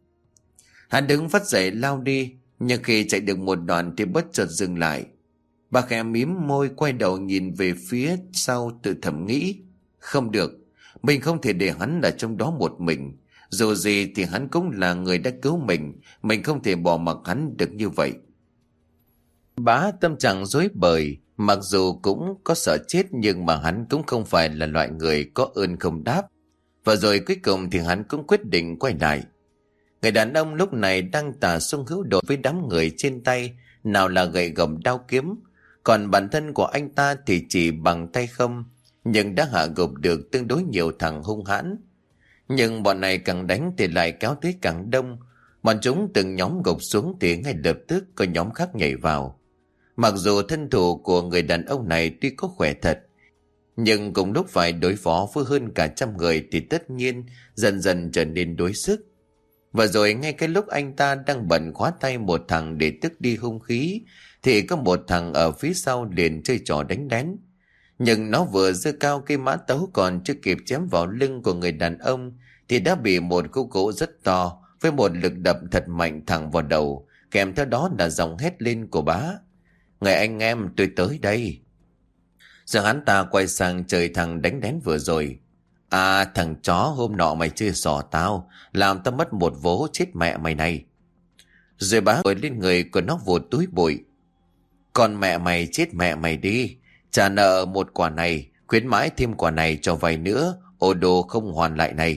A: Hắn đứng phắt dậy lao đi, nhưng khi chạy được một đoạn thì bất chợt dừng lại. Bà khẽ mím môi quay đầu nhìn về phía sau, tự thầm nghĩ: Không được, mình không thể để hắn ở trong đó một mình. Dù gì thì hắn cũng là người đã cứu mình, mình không thể bỏ mặc hắn được như vậy. Bá tâm trạng rối bời, mặc dù cũng có sợ chết nhưng mà hắn cũng không phải là loại người có ơn không đáp. Và rồi cuối cùng thì hắn cũng quyết định quay lại. Người đàn ông lúc này đang tà xung hữu đột với đám người trên tay, nào là gậy gộc đao kiếm, còn bản thân của anh ta thì chỉ bằng tay không, nhưng đã hạ gục được tương đối nhiều thằng hung hãn. Nhưng bọn này càng đánh thì lại kéo tới càng đông. Bọn chúng từng nhóm gục xuống thì ngay lập tức có nhóm khác nhảy vào. Mặc dù thân thủ của người đàn ông này tuy có khỏe thật, nhưng cùng lúc phải đối phó với hơn cả trăm người thì tất nhiên dần dần trở nên đuối sức. Và rồi ngay cái lúc anh ta đang bận khóa tay một thằng để tước đi hung khí, thì có một thằng ở phía sau liền chơi trò đánh đén. Nhưng nó vừa giơ cao cây mã tấu còn chưa kịp chém vào lưng của người đàn ông thì đã bị một khúc gỗ rất to với một lực đập thật mạnh thẳng vào đầu, kèm theo đó là giọng hét lên của bá: Người anh em, tôi tới đây. Rồi hắn ta quay sang trời thằng đánh đén vừa rồi: À, thằng chó hôm nọ mày chơi xỏ tao, làm tao mất một vố, chết mẹ mày này. Rồi bá ngồi lên người của nó vụt túi bụi: Con mẹ mày chết mẹ mày đi, trả nợ một quả này, khuyến mãi thêm quả này cho vay nữa, ô đồ không hoàn lại này.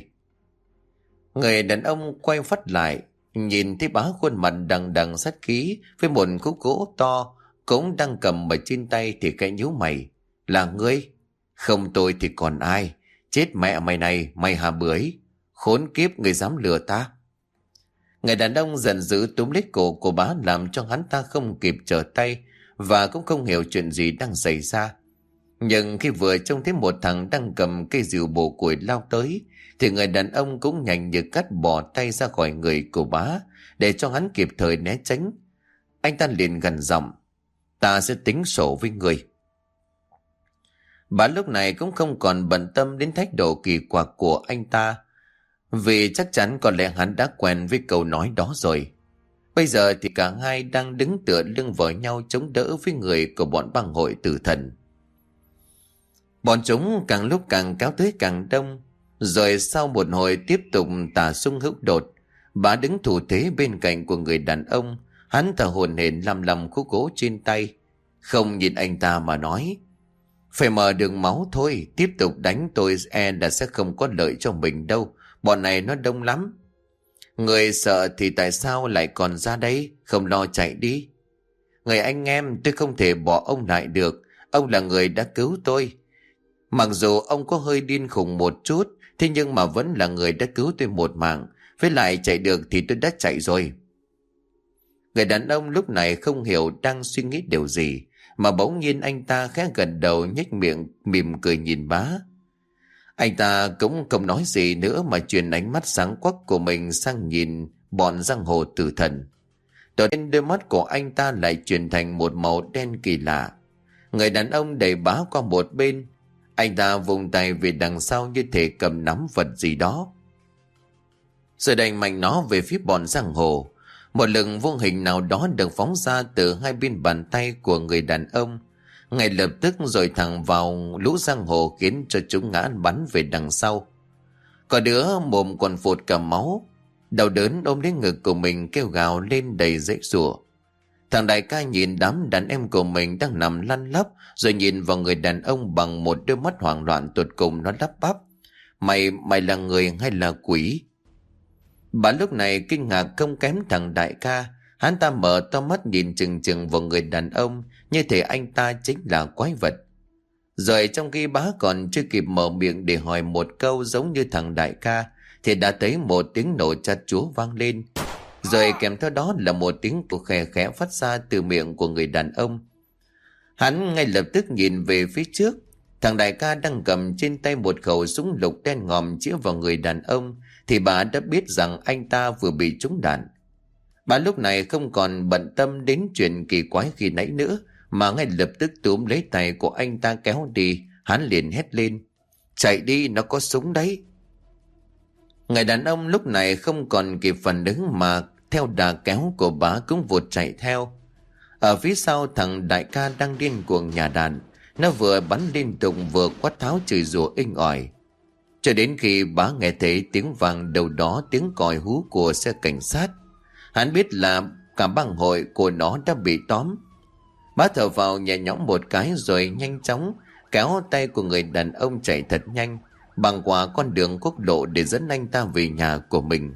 A: Người đàn ông quay phắt lại, nhìn thấy bá khuôn mặt đằng đằng sát khí với một khúc gỗ to cũng đang cầm ở trên tay thì cái nhíu mày: Là ngươi? Không tôi thì còn ai? Chết mẹ mày này, mày hà bưởi, khốn kiếp, người dám lừa ta. Người đàn ông giận dữ túm lấy cổ của bá làm cho hắn ta không kịp trở tay và cũng không hiểu chuyện gì đang xảy ra. Nhưng khi vừa trông thấy một thằng đang cầm cây rìu bổ củi lao tới thì người đàn ông cũng nhanh như cắt bỏ tay ra khỏi người của bá để cho hắn kịp thời né tránh. Anh ta liền gằn giọng: Ta sẽ tính sổ với người. Bà lúc này cũng không còn bận tâm đến thái độ kỳ quặc của anh ta, vì chắc chắn có lẽ hắn đã quen với câu nói đó rồi. Bây giờ thì cả hai đang đứng tựa lưng vào nhau chống đỡ với người của bọn băng hội tử thần. Bọn chúng càng lúc càng kéo tới càng đông, rồi sau một hồi tiếp tục tả sung hữu đột. Bà đứng thủ thế bên cạnh của người đàn ông, hắn thở hổn hển lầm lầm khúc gỗ trên tay, không nhìn anh ta mà nói: "Phải mở đường máu thôi, tiếp tục đánh tôi e là sẽ không có lợi cho mình đâu, bọn này nó đông lắm. Người sợ thì tại sao lại còn ra đây, không lo chạy đi. Người anh em, tôi không thể bỏ ông lại được, ông là người đã cứu tôi. Mặc dù ông có hơi điên khùng một chút, thế nhưng mà vẫn là người đã cứu tôi một mạng, với lại chạy được thì tôi đã chạy rồi." Người đàn ông lúc này không hiểu đang suy nghĩ điều gì, mà bỗng nhiên anh ta khẽ gật đầu nhếch miệng mỉm cười nhìn bá. Anh ta cũng không nói gì nữa mà chuyển ánh mắt sáng quắc của mình sang nhìn bọn giang hồ tử thần. Đột nhiên đôi mắt của anh ta lại chuyển thành một màu đen kỳ lạ. Người đàn ông đẩy bá qua một bên, anh ta vùng tay về đằng sau như thể cầm nắm vật gì đó, rồi đành mạnh nó về phía bọn giang hồ. Một lực vô hình nào đó được phóng ra từ hai bên bàn tay của người đàn ông, ngay lập tức rồi thẳng vào lũ giang hồ, khiến cho chúng ngã bắn về đằng sau. Có đứa mồm còn phụt cả máu, đau đớn ôm lấy ngực của mình kêu gào lên đầy dãy giụa. Thằng đại ca nhìn đám đàn em của mình đang nằm lăn lóc, rồi nhìn vào người đàn ông bằng một đôi mắt hoảng loạn tột cùng. Nó lắp bắp: Mày, mày là người hay là quỷ? Bà lúc này kinh ngạc không kém thằng đại ca. Hắn ta mở to mắt nhìn chừng chừng vào người đàn ông, như thể anh ta chính là quái vật. Rồi trong khi bá còn chưa kịp mở miệng để hỏi một câu giống như thằng đại ca, thì đã thấy một tiếng nổ chát chúa vang lên. Rồi kèm theo đó là một tiếng của khè khẽ phát ra từ miệng của người đàn ông. Hắn ngay lập tức nhìn về phía trước. Thằng đại ca đang cầm trên tay một khẩu súng lục đen ngòm chĩa vào người đàn ông, thì bà đã biết rằng anh ta vừa bị trúng đạn. Bà lúc này không còn bận tâm đến chuyện kỳ quái khi nãy nữa, mà ngay lập tức túm lấy tay của anh ta kéo đi. Hắn liền hét lên: Chạy đi, nó có súng đấy. Người đàn ông lúc này không còn kịp phản ứng, mà theo đà kéo của bà cũng vụt chạy theo. Ở phía sau thằng đại ca đang điên cuồng nhả đạn, nó vừa bắn liên tục vừa quát tháo chửi rủa inh ỏi, cho đến khi bá nghe thấy tiếng vang đầu đó, tiếng còi hú của xe cảnh sát. Hắn biết là cả băng hội của nó đã bị tóm. Bá thở vào nhẹ nhõm một cái, rồi nhanh chóng kéo tay của người đàn ông chạy thật nhanh băng qua con đường quốc lộ để dẫn anh ta về nhà của mình.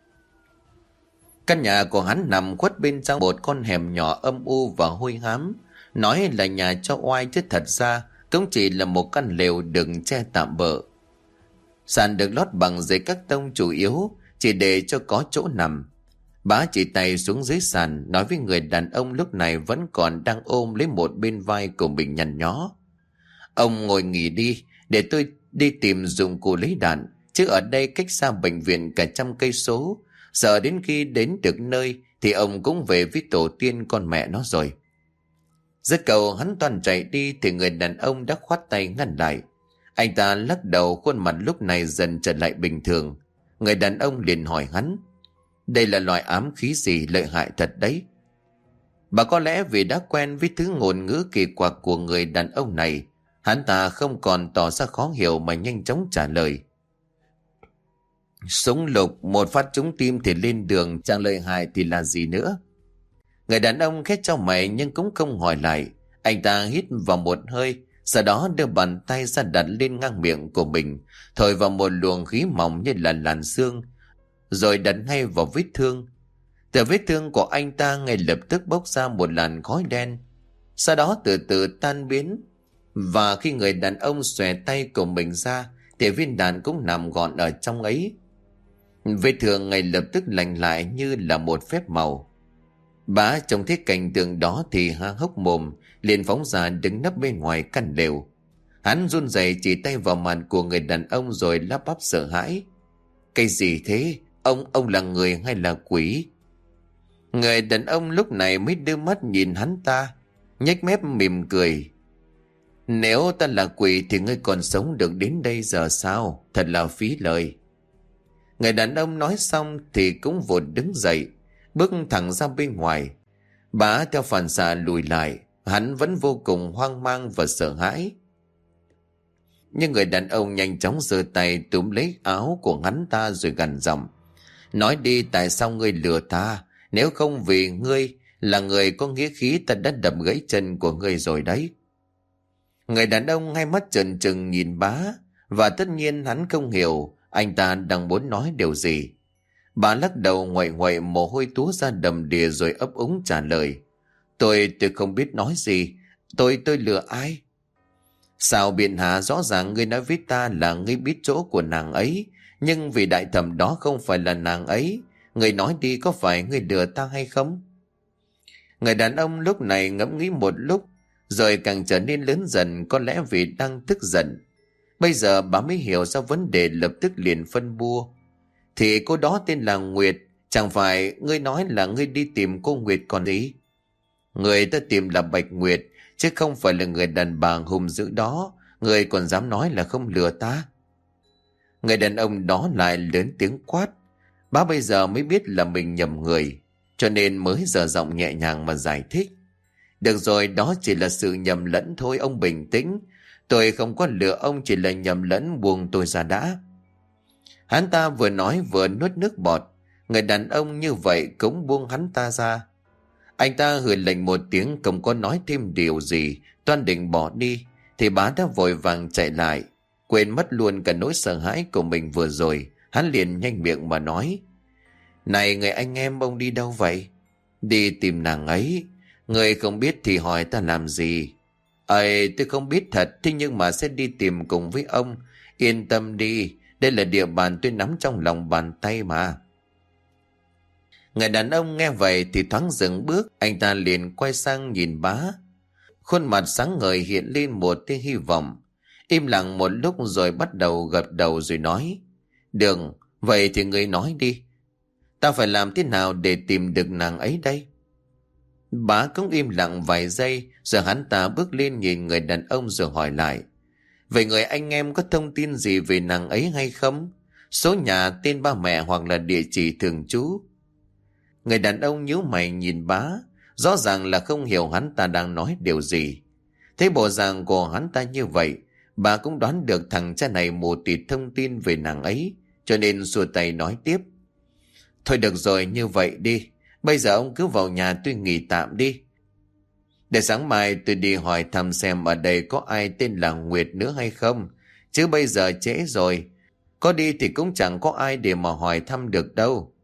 A: Căn nhà của hắn nằm khuất bên trong một con hẻm nhỏ âm u và hôi hám. Nói là nhà cho oai chứ thật ra cũng chỉ là một căn lều đừng che tạm bợ. Sàn được lót bằng giấy các tông chủ yếu, chỉ để cho có chỗ nằm. Bá chỉ tay xuống dưới sàn, nói với người đàn ông lúc này vẫn còn đang ôm lấy một bên vai của mình nhăn nhó: Ông ngồi nghỉ đi, để tôi đi tìm dụng cụ lấy đạn, chứ ở đây cách xa bệnh viện cả trăm cây số. Giờ đến khi đến được nơi thì ông cũng về với tổ tiên con mẹ nó rồi. Dứt câu hắn toàn chạy đi thì người đàn ông đã khoát tay ngăn lại. Anh ta lắc đầu, khuôn mặt lúc này dần trở lại bình thường. Người đàn ông liền hỏi hắn: Đây là loại ám khí gì, lợi hại thật đấy? Bà có lẽ vì đã quen với thứ ngôn ngữ kỳ quặc của người đàn ông này, hắn ta không còn tỏ ra khó hiểu mà nhanh chóng trả lời: Súng lục, một phát trúng tim thì lên đường, chẳng lợi hại thì là gì nữa. Người đàn ông khét trong mày nhưng cũng không hỏi lại. Anh ta hít vào một hơi, sau đó đưa bàn tay ra đặt lên ngang miệng của mình, thổi vào một luồng khí mỏng như là làn sương, rồi đặt ngay vào vết thương. Từ vết thương của anh ta ngay lập tức bốc ra một làn khói đen, sau đó từ từ tan biến. Và khi người đàn ông xòe tay của mình ra thì viên đạn cũng nằm gọn ở trong ấy. Vết thương ngay lập tức lành lại như là một phép màu. Bá trông thấy cảnh tượng đó thì há hốc mồm, liền phóng ra đứng nấp bên ngoài căn lều. Hắn run rẩy chỉ tay vào mặt của người đàn ông rồi lắp bắp sợ hãi: Cái gì thế? Ông, ông là người hay là quỷ? Người đàn ông lúc này mới đưa mắt nhìn hắn ta, nhếch mép mỉm cười: Nếu ta là quỷ thì ngươi còn sống được đến đây giờ sao? Thật là phí lời. Người đàn ông nói xong thì cũng vội đứng dậy, bước thẳng ra bên ngoài. Bá theo phản xạ lùi lại, hắn vẫn vô cùng hoang mang và sợ hãi. Nhưng người đàn ông nhanh chóng giơ tay túm lấy áo của hắn ta rồi gằn giọng. Nói đi, tại sao ngươi lừa ta? Nếu không vì ngươi là người có nghĩa khí, ta đã đập gãy chân của ngươi rồi đấy. Người đàn ông hai mắt trợn trừng nhìn Bá, và tất nhiên hắn không hiểu anh ta đang muốn nói điều gì. Bà lắc đầu ngoại ngoại mồ hôi túa ra đầm đìa rồi ấp úng trả lời. Tôi tôi không biết nói gì. Tôi tôi lừa ai? Sao biện hạ, rõ ràng ngươi nói với ta là ngươi biết chỗ của nàng ấy, nhưng vì đại thẩm đó không phải là nàng ấy. Ngươi nói đi, có phải ngươi lừa ta hay không? Người đàn ông lúc này ngẫm nghĩ một lúc, rồi càng trở nên lớn dần, có lẽ vì đang tức giận. Bây giờ bà mới hiểu ra vấn đề, lập tức liền phân bua. Thì cô đó tên là Nguyệt, chẳng phải ngươi nói là ngươi đi tìm cô Nguyệt còn gì? Người ta tìm là Bạch Nguyệt, chứ không phải là người đàn bà hung dữ đó. Người còn dám nói là không lừa ta? Người đàn ông đó lại lớn tiếng quát. Bá bây giờ mới biết là mình nhầm người, cho nên mới dở giọng nhẹ nhàng mà giải thích. Được rồi, đó chỉ là sự nhầm lẫn thôi, ông bình tĩnh. Tôi không có lừa ông, chỉ là nhầm lẫn, buông tôi ra đã. Hắn ta vừa nói vừa nuốt nước bọt. Người đàn ông như vậy cũng buông hắn ta ra. Anh ta hừ lạnh một tiếng, không có nói thêm điều gì, toan định bỏ đi, thì Bá đã vội vàng chạy lại. Quên mất luôn cả nỗi sợ hãi của mình vừa rồi, hắn liền nhanh miệng mà nói. Này người anh em, ông đi đâu vậy? Đi tìm nàng ấy. Người không biết thì hỏi ta làm gì? Ây, tôi không biết thật, thế nhưng mà sẽ đi tìm cùng với ông. Yên tâm đi, đây là địa bàn tôi nắm trong lòng bàn tay mà. Người đàn ông nghe vậy thì thoáng dừng bước, anh ta liền quay sang nhìn Bá. Khuôn mặt sáng ngời hiện lên một tia hy vọng. Im lặng một lúc rồi bắt đầu gật đầu rồi nói. Được, vậy thì người nói đi. Ta phải làm thế nào để tìm được nàng ấy đây? Bá cũng im lặng vài giây, rồi hắn ta bước lên nhìn người đàn ông rồi hỏi lại. Vậy người anh em có thông tin gì về nàng ấy hay không? Số nhà, tên ba mẹ hoặc là địa chỉ thường trú? Người đàn ông nhíu mày nhìn Bá, rõ ràng là không hiểu hắn ta đang nói điều gì. Thấy bộ dạng của hắn ta như vậy, bà cũng đoán được thằng cha này mù tịt thông tin về nàng ấy, cho nên xua tay nói tiếp. Thôi được rồi, như vậy đi. Bây giờ ông cứ vào nhà tôi nghỉ tạm đi. Để sáng mai tôi đi hỏi thăm xem ở đây có ai tên là Nguyệt nữa hay không. Chứ bây giờ trễ rồi. Có đi thì cũng chẳng có ai để mà hỏi thăm được đâu.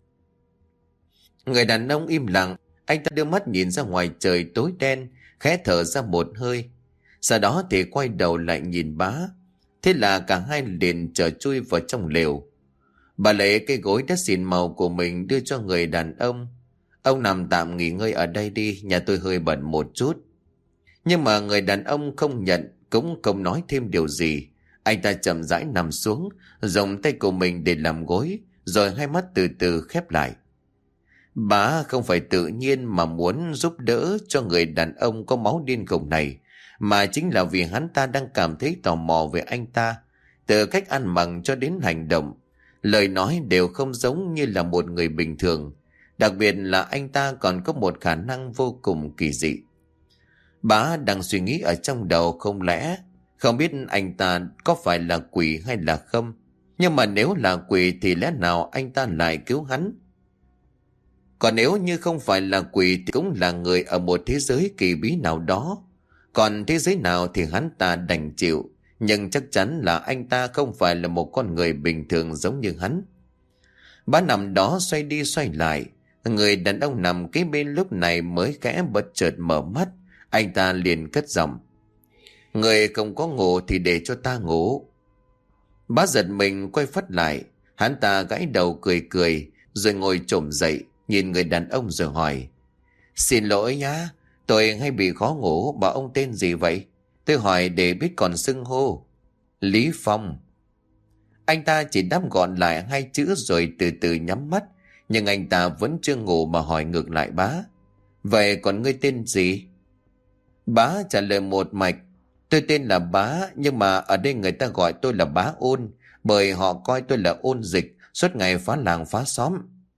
A: Người đàn ông im lặng. Anh ta đưa mắt nhìn ra ngoài trời tối đen, khẽ thở ra một hơi. Sau đó thì quay đầu lại nhìn Bá. Thế là cả hai liền trở chui vào trong lều. Bà lấy cái gối đã xỉn màu của mình đưa cho người đàn ông. Ông nằm tạm nghỉ ngơi ở đây đi, nhà tôi hơi bận một chút. Nhưng mà người đàn ông không nhận, cũng không nói thêm điều gì. Anh ta chậm rãi nằm xuống, dùng tay của mình để làm gối, rồi hai mắt từ từ khép lại. Bà không phải tự nhiên mà muốn giúp đỡ cho người đàn ông có máu điên khùng này, mà chính là vì hắn ta đang cảm thấy tò mò về anh ta. Từ cách ăn mặc cho đến hành động, lời nói đều không giống như là một người bình thường. Đặc biệt là anh ta còn có một khả năng vô cùng kỳ dị. Bà đang suy nghĩ ở trong đầu, không lẽ không biết anh ta có phải là quỷ hay là không. Nhưng mà nếu là quỷ thì lẽ nào anh ta lại cứu hắn? Còn nếu như không phải là quỷ thì cũng là người ở một thế giới kỳ bí nào đó. Còn thế giới nào thì hắn ta đành chịu. Nhưng chắc chắn là anh ta không phải là một con người bình thường giống như hắn. Bà nằm đó xoay đi xoay lại. Người đàn ông nằm kế bên lúc này mới khẽ bật chợt mở mắt. Anh ta liền cất giọng. Người không có ngủ thì để cho ta ngủ. Bà giật mình quay phắt lại. Hắn ta gãi đầu cười cười, rồi ngồi chồm dậy, nhìn người đàn ông rồi hỏi. Xin lỗi nhá, tôi hay bị khó ngủ, bảo ông tên gì vậy? Tôi hỏi để biết còn xưng hô. Lý Phong. Anh ta chỉ đáp gọn lại hai chữ rồi từ từ nhắm mắt. Nhưng anh ta vẫn chưa ngủ mà hỏi ngược lại Bá. Vậy còn ngươi tên gì? Bá trả lời một mạch. Tôi tên là Bá, nhưng mà ở đây người ta gọi tôi là Bá Ôn, bởi họ coi tôi là ôn dịch, suốt ngày phá làng phá xóm.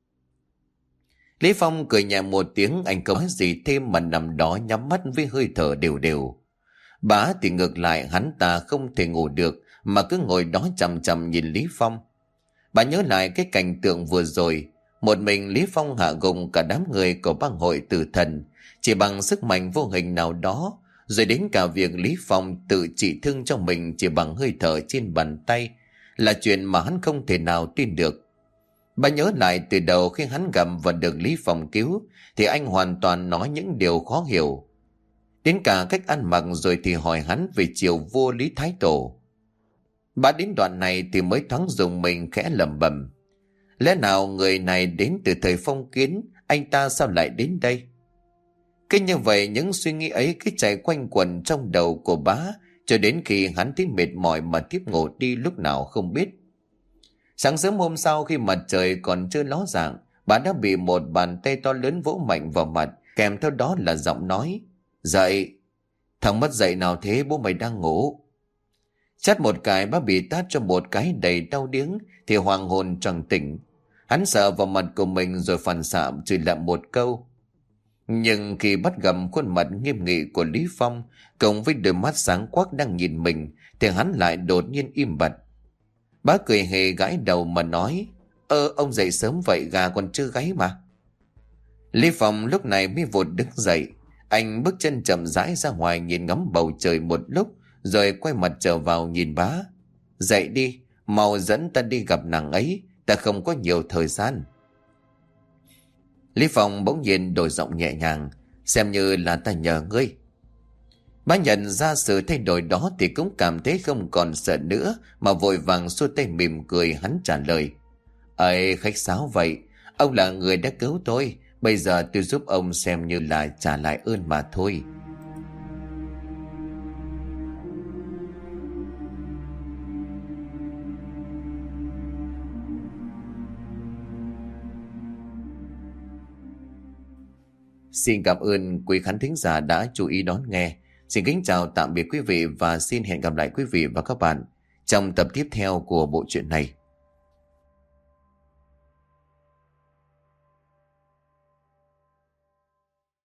A: Lý Phong cười nhẹ một tiếng, anh không nói gì thêm mà nằm đó nhắm mắt với hơi thở đều đều. Bá thì ngược lại, hắn ta không thể ngủ được mà cứ ngồi đó chằm chằm nhìn Lý Phong. Bà nhớ lại cái cảnh tượng vừa rồi, một mình Lý Phong hạ gục cả đám người của bang hội tử thần chỉ bằng sức mạnh vô hình nào đó, rồi đến cả việc Lý Phong tự trị thương cho mình chỉ bằng hơi thở trên bàn tay, là chuyện mà hắn không thể nào tin được. Bà nhớ lại từ đầu khi hắn gặp và được Lý Phong cứu thì anh hoàn toàn nói những điều khó hiểu. Đến cả cách ăn mặc rồi thì hỏi hắn về triều vua Lý Thái Tổ. Bà đến đoạn này thì mới thoáng dùng mình khẽ lẩm bẩm. Lẽ nào người này đến từ thời phong kiến, anh ta sao lại đến đây? Cứ như vậy những suy nghĩ ấy cứ chạy quanh quẩn trong đầu của bá cho đến khi hắn thấy mệt mỏi mà tiếp ngủ đi lúc nào không biết. Sáng sớm hôm sau khi mặt trời còn chưa ló dạng, bà đã bị một bàn tay to lớn vỗ mạnh vào mặt, kèm theo đó là giọng nói. Dậy! Thằng mất dậy nào thế, bố mày đang ngủ. Chát một cái bá bị tát cho một cái đầy đau điếng thì hoàng hồn choàng tỉnh. Hắn sợ vào mặt của mình rồi phản xạ chửi lại một câu. Nhưng khi bắt gặp khuôn mặt nghiêm nghị của Lý Phong cộng với đôi mắt sáng quắc đang nhìn mình thì hắn lại đột nhiên im bặt. Bá cười hề gãi đầu mà nói. Ơ ông dậy sớm vậy, gà còn chưa gáy mà. Lý Phong lúc này mới vụt đứng dậy. Anh bước chân chậm rãi ra ngoài nhìn ngắm bầu trời một lúc rồi quay mặt trở vào nhìn bá. Dậy đi, mau dẫn ta đi gặp nàng ấy, ta không có nhiều thời gian. Lý Phong bỗng nhiên đổi giọng nhẹ nhàng. Xem như là ta nhờ ngươi. Bá nhận ra sự thay đổi đó thì cũng cảm thấy không còn sợ nữa mà vội vàng xua tay mỉm cười. Hắn trả lời. Ây, khách sáo vậy, ông là người đã cứu tôi, bây giờ tôi giúp ông xem như là trả lại ơn mà thôi. Xin cảm ơn quý khán thính giả đã chú ý đón nghe. Xin kính chào tạm biệt quý vị và xin hẹn gặp lại quý vị và các bạn trong tập tiếp theo của bộ truyện này.